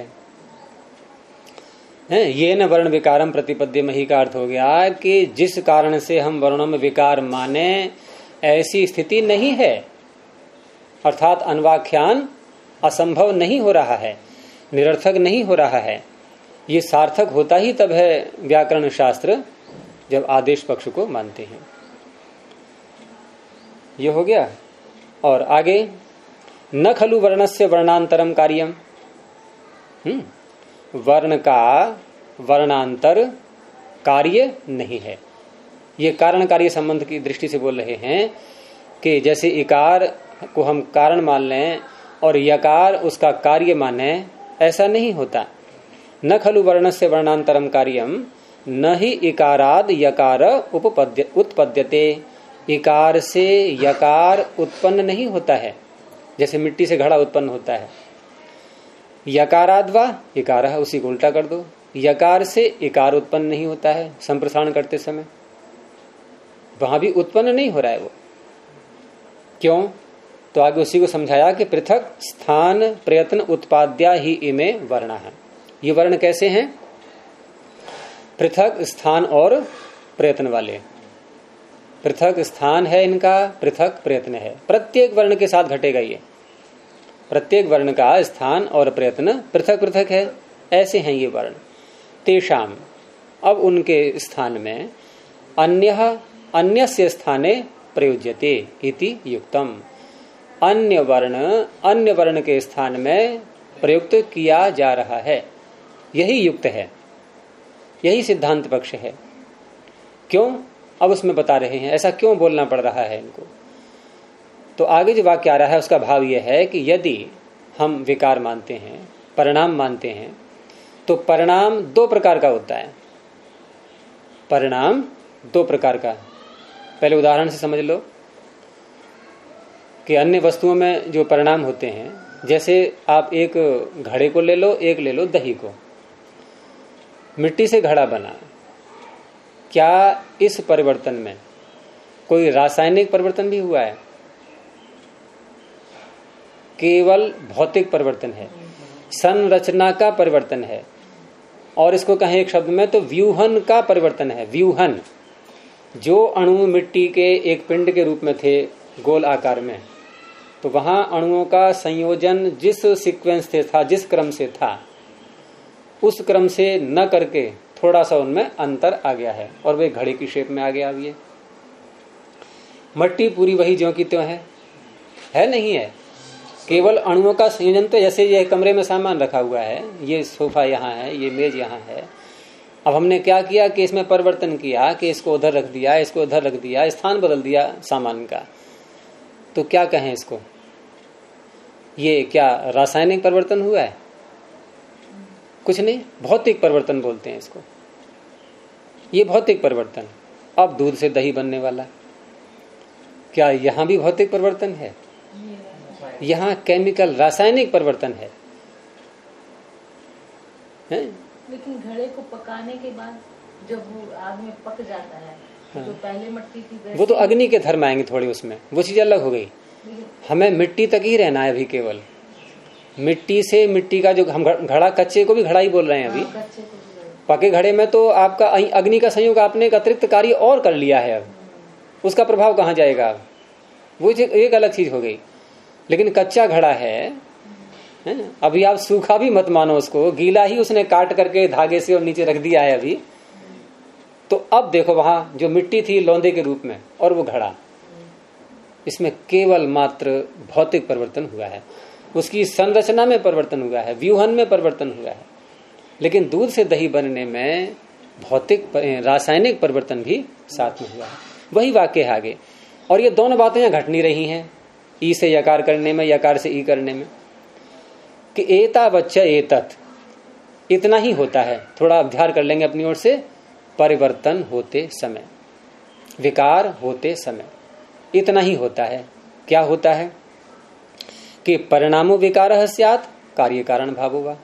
ये न वर्ण विकारम प्रतिपद्येमहि का अर्थ हो गया कि जिस कारण से हम वर्णों में विकार माने ऐसी स्थिति नहीं है, अर्थात अन्वाख्यान असंभव नहीं हो रहा है, निरर्थक नहीं हो रहा है। ये सार्थक होता ही तब है व्याकरण शास्त्र, जब आदेश पक्ष को मानते हैं। ये हो गया। और आगे न खलु वर्णस्य वर्णांतरम कार्यम, वर्ण का वर्णांतर कार्य नहीं है। ये कारण कार्य संबंध की दृष्टि से बोल रहे हैं कि जैसे इकार को हम कारण मान लें और यकार उसका कार्य माने, ऐसा नहीं होता। न खलु वर्णस्य वर्णांतरम कार्यम न ही इकाराद यकार उत्पद्यते, इकार से यकार उत्पन्न नहीं होता है, जैसे मिट्टी से घड़ा उत्पन्न होता है। यकाराद्वा इकार है, उसी को उल्टा कर दो, यकार से इकार उत्पन्न नहीं होता है संप्रसारण करते समय, वहां भी उत्पन्न नहीं हो रहा है वो। क्यों? तो आगे उसी को समझाया कि पृथक स्थान प्रयत्न उत्पाद्या ही इमे वर्ण है। ये वर्ण कैसे हैं? पृथक स्थान और प्रयत्न वाले। पृथक स्थान है इनका, पृथक प्रयत्न है, प्रत्येक वर्ण के साथ घटेगा ये। प्रत्येक वर्ण का स्थान और प्रयत्न पृथक पृथक है, ऐसे हैं ये वर्ण। तेषाम, अब उनके स्थान में अन्यः अन्यस्य स्थाने प्रयुज्यते इति युक्तम। अन्य वर्ण के स्थान में प्रयुक्त किया जा रहा है, यही युक्त है, यही सिद्धांत पक्ष है। क्यों? अब उसमें बता रहे हैं ऐसा क्यों बोलना पड़ रहा है इनको। तो आगे जो वाक्य आ रहा है उसका भाव यह है कि यदि हम विकार मानते हैं, परिणाम मानते हैं, तो परिणाम दो प्रकार का होता है। परिणाम दो प्रकार का, पहले उदाहरण से समझ लो कि अन्य वस्तुओं में जो परिणाम होते हैं, जैसे आप एक घड़े को ले लो, एक ले लो दही को। मिट्टी से घड़ा बना, क्या इस परिवर्तन में कोई रासायनिक परिवर्तन भी हुआ है? केवल भौतिक परिवर्तन है, संरचना का परिवर्तन है, और इसको कहें एक शब्द में तो व्यूहन का परिवर्तन है। व्यूहन, जो अणु मिट्टी के एक पिंड के रूप में थे गोल आकार में, तो वहां अणुओं का संयोजन जिस सीक्वेंस से था, जिस क्रम से था, उस क्रम से न करके थोड़ा सा उनमें अंतर आ गया है और वे घड़े की शेप में आ गया। अभी मट्टी पूरी वही ज्यों की त्यों है नहीं है, केवल अणुओं का संयोजन। तो जैसे ये कमरे में सामान रखा हुआ है, ये सोफा यहाँ है, ये मेज यहाँ है, अब हमने क्या किया कि इसमें परिवर्तन किया कि इसको उधर रख दिया, इसको उधर रख दिया, स्थान बदल दिया सामान का। तो क्या कहें इसको? ये क्या रासायनिक परिवर्तन हुआ है? कुछ नहीं, भौतिक परिवर्तन बोलते हैं इसको। ये भौतिक परिवर्तन। अब दूध से दही बनने वाला, क्या यहां भी भौतिक परिवर्तन है? यहां केमिकल रासायनिक परिवर्तन है। लेकिन घड़े को पकाने के बाद जब वो आग में पक जाता है, जो पहले मिट्टी थी वो तो अग्नि के धर्म आएंगे थोड़े, उसमें वो चीज अलग हो गई। हमें मिट्टी तक ही रहना है अभी, केवल मिट्टी से मिट्टी का जो हम घड़ा, कच्चे को भी घड़ा ही बोल रहे हैं अभी। पके घड़े में तो आपका अग्नि का संयोग आपने एक अतिरिक्त कार्य और कर लिया है, अब उसका प्रभाव कहाँ जाएगा? वो एक अलग चीज हो गई। लेकिन कच्चा घड़ा है, अभी आप सूखा भी मत मानो उसको, गीला ही उसने काट करके धागे से और नीचे रख दिया है अभी। तो अब देखो वहां जो मिट्टी थी लौंदे के रूप में और वो घड़ा, इसमें केवल मात्र भौतिक परिवर्तन हुआ है, उसकी संरचना में परिवर्तन हुआ है, व्यूहन में परिवर्तन हुआ है। लेकिन दूध से दही बनने में भौतिक रासायनिक परिवर्तन भी साथ में हुआ है। वही वाक्य है आगे। और ये दोनों बातें यहां घट नहीं रही हैं, ई से यकार करने में, यकार से ई करने में, कि एता बच्चा एतत, इतना ही होता है। थोड़ा अभ्यास कर लेंगे अपनी ओर से। परिवर्तन होते समय, विकार होते समय इतना ही होता है। क्या होता है कि परिणामो विकारः स्यात् कार्य कारण भाव होगा।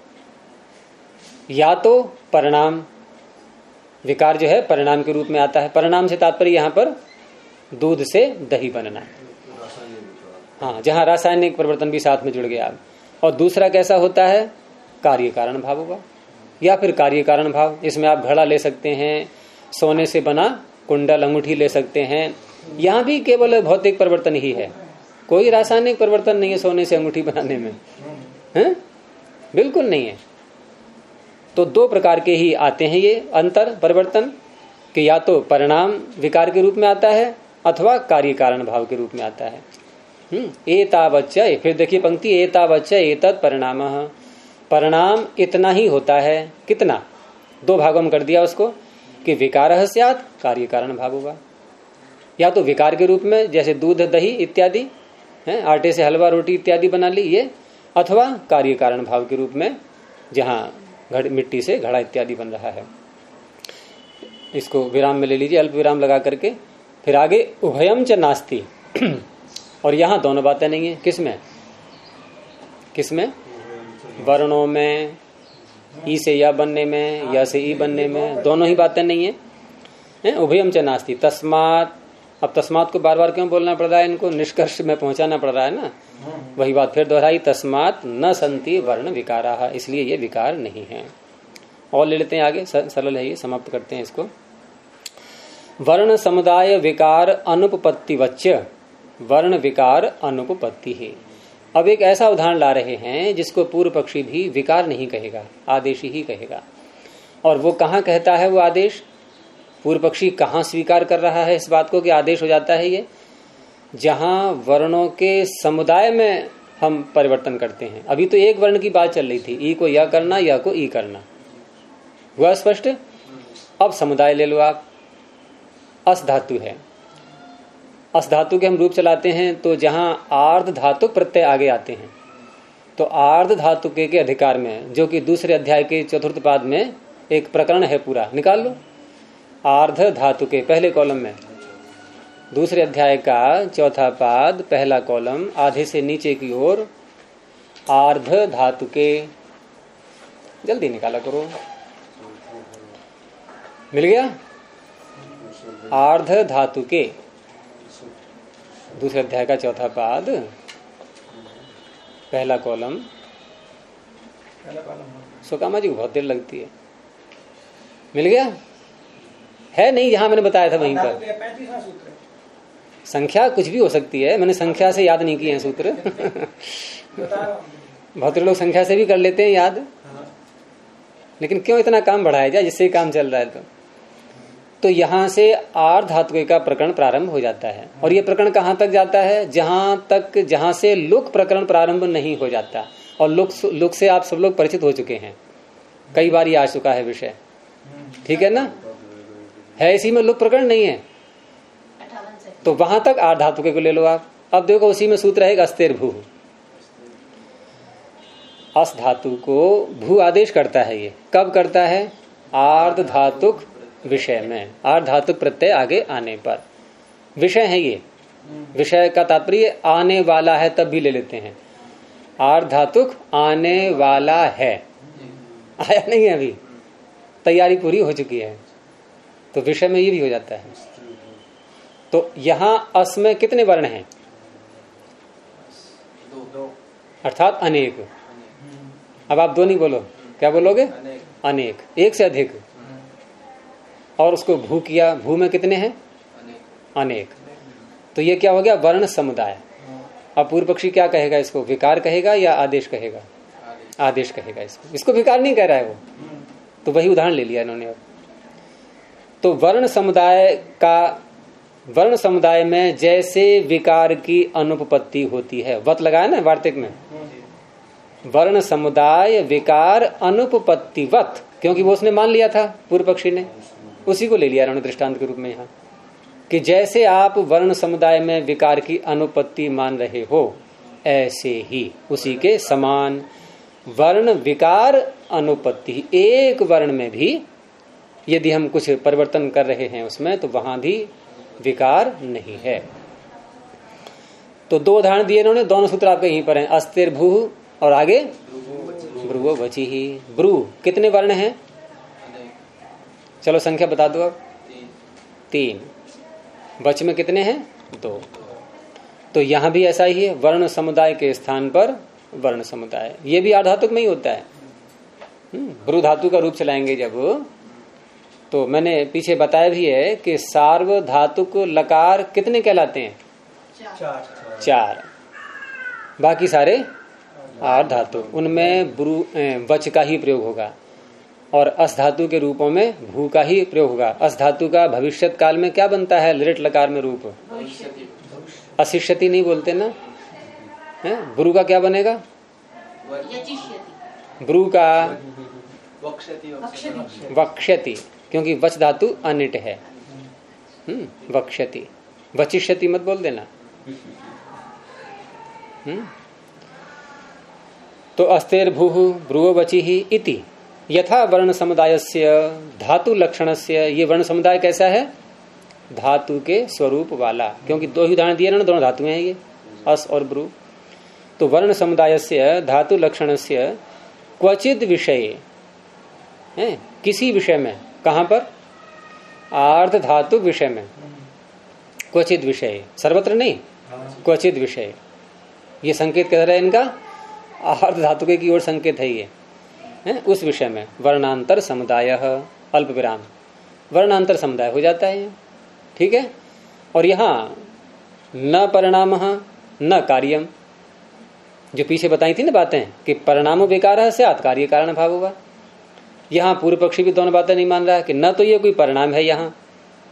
या तो परिणाम, विकार जो है परिणाम के रूप में आता है। परिणाम से तात्पर्य यहां पर दूध से दही बनना, हाँ, जहां रासायनिक परिवर्तन भी साथ में जुड़ गया। और दूसरा कैसा होता है? कार्य कारण भाव होगा, या फिर कार्य कारण भाव। इसमें आप घड़ा ले सकते हैं, सोने से बना कुंडल, अंगूठी ले सकते हैं। यहां भी केवल भौतिक परिवर्तन ही है, कोई रासायनिक परिवर्तन नहीं है सोने से अंगूठी बनाने में, हैं? बिल्कुल नहीं है। तो दो प्रकार के ही आते हैं ये अंतर परिवर्तन, कि या तो परिणाम विकार के रूप में आता है अथवा कार्य कारण भाव के रूप में आता है। एतावच्च, फिर देखिए पंक्ति, एतावच्च एतत् परिणामः, परिणाम इतना ही होता है। कितना? दो भागों में कर दिया उसको, कि विकारः स्यात् कार्य कारण भाव होगा। या तो विकार के रूप में, जैसे दूध दही इत्यादि है, आटे से हलवा रोटी इत्यादि बना ली ये, अथवा कार्य कारण भाव के रूप में, जहां मिट्टी से घड़ा इत्यादि बन रहा है। इसको विराम में ले लीजिए, अल्प विराम लगा करके। फिर आगे उभयम च नास्ति और यहां दोनों बातें नहीं है। किसमें? किसमें? वर्णों में, ई से या बनने में, या से ई बनने में, दोनों ही बातें नहीं है। उभयम च नास्ति तस्मात्। अब तस्मात् को बार बार क्यों बोलना पड़ रहा है? इनको निष्कर्ष में पहुंचाना पड़ रहा है ना। वही बात फिर दोहराई, तस्मात् न संति वर्ण विकाराः, इसलिए ये विकार नहीं है। और ले लेते हैं आगे, सरल है ये, समाप्त करते हैं इसको। वर्ण समुदाय विकार अनुपपत्तिवच्च, वर्ण विकार अनुपपत्ति है। अब एक ऐसा उदाहरण ला रहे हैं जिसको पूर्व पक्षी भी विकार नहीं कहेगा, आदेशी ही कहेगा। और वो कहाँ कहता है वो आदेश? पूर्व पक्षी कहाँ स्वीकार कर रहा है इस बात को कि आदेश हो जाता है ये? जहां वर्णों के समुदाय में हम परिवर्तन करते हैं। अभी तो एक वर्ण की बात चल रही थी, ई को या करना, या को ई करना, हुआ स्पष्ट? अब समुदाय ले लो आप। अस धातु है, अस धातु के हम रूप चलाते हैं तो जहां आर्ध धातु प्रत्यय आगे आते हैं, तो आर्ध धातु के अधिकार में, जो कि दूसरे अध्याय के चतुर्थ पाद में एक प्रकरण है पूरा, निकाल लो। आर्ध धातु के पहले कॉलम में, दूसरे अध्याय का चौथा पाद, पहला कॉलम, आधे से नीचे की ओर, आर्ध धातु के, जल्दी निकाला करो। मिल गया? आर्ध धातु के दूसरे अध्याय का चौथा पाद, पहला कॉलम। सुकामा जी को बहुत देर लगती है। मिल गया? है नहीं, जहां मैंने बताया था वहीं पर। संख्या कुछ भी हो सकती है, मैंने संख्या से याद नहीं किए हैं सूत्र। बहुत लोग संख्या से भी कर लेते हैं याद, लेकिन क्यों इतना काम बढ़ाया जाए जिससे काम चल रहा है। तो यहां से आर्ध धातु का प्रकरण प्रारंभ हो जाता है। और ये प्रकरण कहां तक जाता है? जहां से लुक प्रकरण प्रारंभ नहीं हो जाता। और लुक से आप सब लोग परिचित हो चुके हैं, कई बार ये आ चुका है विषय, ठीक है ना? है इसी में लुक प्रकरण नहीं है, तो वहां तक आर्ध धातु को ले लो आप। अब देखो उसी में सूत्र है अस्तेर भू। अस धातु को भू आदेश करता है। ये कब करता है? आर्ध धातुक विषय में, आर्ध धातुक प्रत्यय आगे आने पर। विषय है ये, विषय का तात्पर्य आने वाला है, तब भी ले लेते हैं। आर्ध धातुक आने वाला है, आया नहीं है अभी, तैयारी पूरी हो चुकी है, तो विषय में ये भी हो जाता है। तो यहां अस में कितने वर्ण हैं? दो, अर्थात अनेक। अब आप दो नहीं बोलो, क्या बोलोगे? अनेक, एक से अधिक। और उसको भू किया, भू में कितने हैं? अनेक। तो ये क्या हो गया? वर्ण समुदाय। अब पूर्व पक्षी क्या कहेगा इसको? विकार कहेगा या आदेश कहेगा? आदेश कहेगा इसको। इसको विकार नहीं कह रहा है वो, तो वही उदाहरण ले लिया इन्होंने। अब तो वर्ण समुदाय में जैसे विकार की अनुपपत्ति होती है, वत लगाया ना वार्तिक में, वर्ण समुदाय विकार अनुपपत्तिवत, क्योंकि वो उसने मान लिया था पूर्व पक्षी ने, उसी को ले लिया इन्होंने दृष्टांत के रूप में यहाँ, कि जैसे आप वर्ण समुदाय में विकार की अनुपत्ति मान रहे हो, ऐसे ही उसी के समान वर्ण विकार अनुपत्ति, एक वर्ण में भी यदि हम कुछ परिवर्तन कर रहे हैं उसमें, तो वहां भी विकार नहीं है। तो दो उदाहरण दिए इन्होंने, दोनों सूत्र आपके यहीं पर हैं, अस्तिर भू और आगे ब्रुवो वची ही। ब्रू कितने वर्ण हैं? चलो संख्या बता दो अब। 3। वच में कितने हैं? 2। तो यहां भी ऐसा ही है, वर्ण समुदाय के स्थान पर वर्ण समुदाय। ये भी आर्ध धातुक में ही होता है। ब्रू धातु का रूप चलाएंगे जब, तो मैंने पीछे बताया भी है कि सार्वधातुक लकार कितने कहलाते हैं? 4। बाकी सारे आर्ध धातु, उनमें ब्रू वच का ही प्रयोग होगा और अस धातु के रूपों में भू का ही प्रयोग होगा। अस धातु का भविष्यत काल में क्या बनता है? लिट लकार में रूप अशिष्यति नहीं बोलते ना, है? ब्रू का क्या बनेगा? ब्रू का वक्ष्यति, क्योंकि वच धातु अनिट है। वक्ष्यति, वचिष्यति मत बोल देना। तो अस्तेर भू ब्रुवो वचि ही इति यथा वर्ण समुदायस्य धातु लक्षणस्य। ये वर्ण समुदाय कैसा है? धातु के स्वरूप वाला, क्योंकि दो ही उदाहरण दिए ना, दोनों धातुएं हैं ये, अस और ब्रू। तो वर्ण समुदायस्य धातु लक्षणस्य क्वचिद विषय है, किसी विषय में, कहां पर? आर्ध धातु विषय में। क्वचिद विषय, सर्वत्र नहीं, क्वचिद विषय। ये संकेत कह रहा है इनका, आर्ध धातु की ओर संकेत है ये, है? उस विषय में वर्णांतर समुदाय अल्प विराम, वर्णांतर समुदाय हो जाता है, ठीक है। और यहां न परिणाम न कार्यम, जो पीछे बताई थी ना बातें कि परिणामो विकार से कार्य कारण भाव हुआ। यहां पूर्व पक्षी भी दोनों बातें नहीं मान रहा है कि न तो ये कोई परिणाम है यहाँ,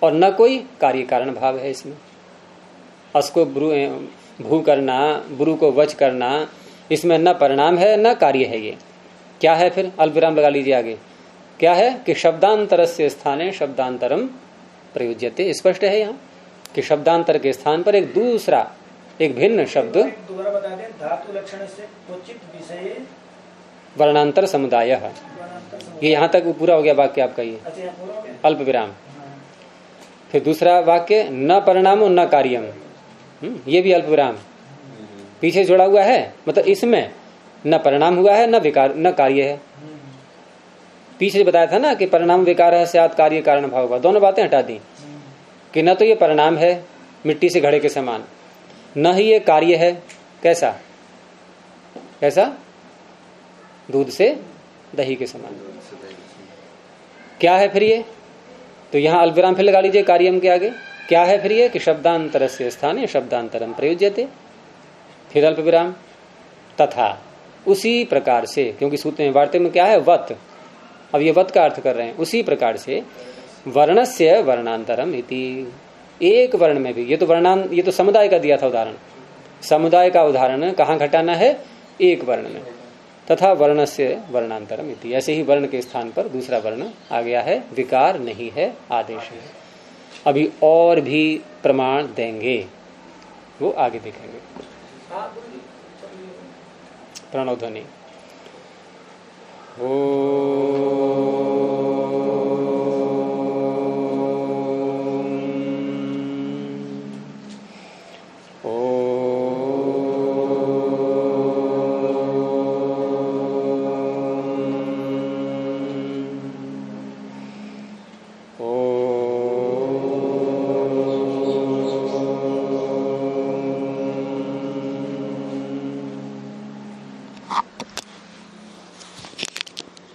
और न कोई कार्य कारण भाव है इसमें। अस को भू करना, ब्रू को वच करना, इसमें न परिणाम है न कार्य है। ये क्या है फिर? अल्प विराम लगा लीजिए आगे। क्या है कि शब्दांतरस्य स्थाने शब्दांतरम प्रयुज्यते। स्पष्ट है यहाँ कि शब्दांतर के स्थान पर एक दूसरा, एक भिन्न शब्द दोबारा बता दें। धातु लक्षण से क्वचित विषय वर्णांतर समुदाय। ये यहाँ तक पूरा हो गया वाक्य आपका ये अल्प विराम। फिर दूसरा वाक्य न परिणामो न कार्यम, ये भी अल्प विराम पीछे जोड़ा हुआ है। मतलब इसमें न परिणाम हुआ है न विकार न कार्य है। पीछे बताया था ना कि परिणाम विकार है स्यात् कार्य कारण भाव होगा। दोनों बातें हटा दी कि न तो ये परिणाम है मिट्टी से घड़े के समान, न ही ये कार्य है कैसा कैसा दूध से दही के समान। क्या है फिर ये? तो यहां अल्पविराम फिर लगा लीजिए कार्यम के आगे। क्या है फिर ये कि शब्दांतर से स्थाने शब्दांतरम प्रयुज्यते। फिर अल्प विराम तथा उसी प्रकार से, क्योंकि सूत्र में वार्ते में क्या है वत, अब ये वत का अर्थ कर रहे हैं। उसी प्रकार से वर्णस्य वर्णांतरम इति, एक वर्ण में भी, ये तो समुदाय का दिया था उदाहरण। समुदाय का उदाहरण कहाँ घटाना है? एक वर्ण में। तथा वर्णस्य वर्णांतरम इति, ऐसे ही वर्ण के स्थान पर दूसरा वर्ण आ गया है, विकार नहीं है, आदेश है। अभी और भी प्रमाण देंगे, वो आगे देखेंगे। प्रणव ध्वनि। ओ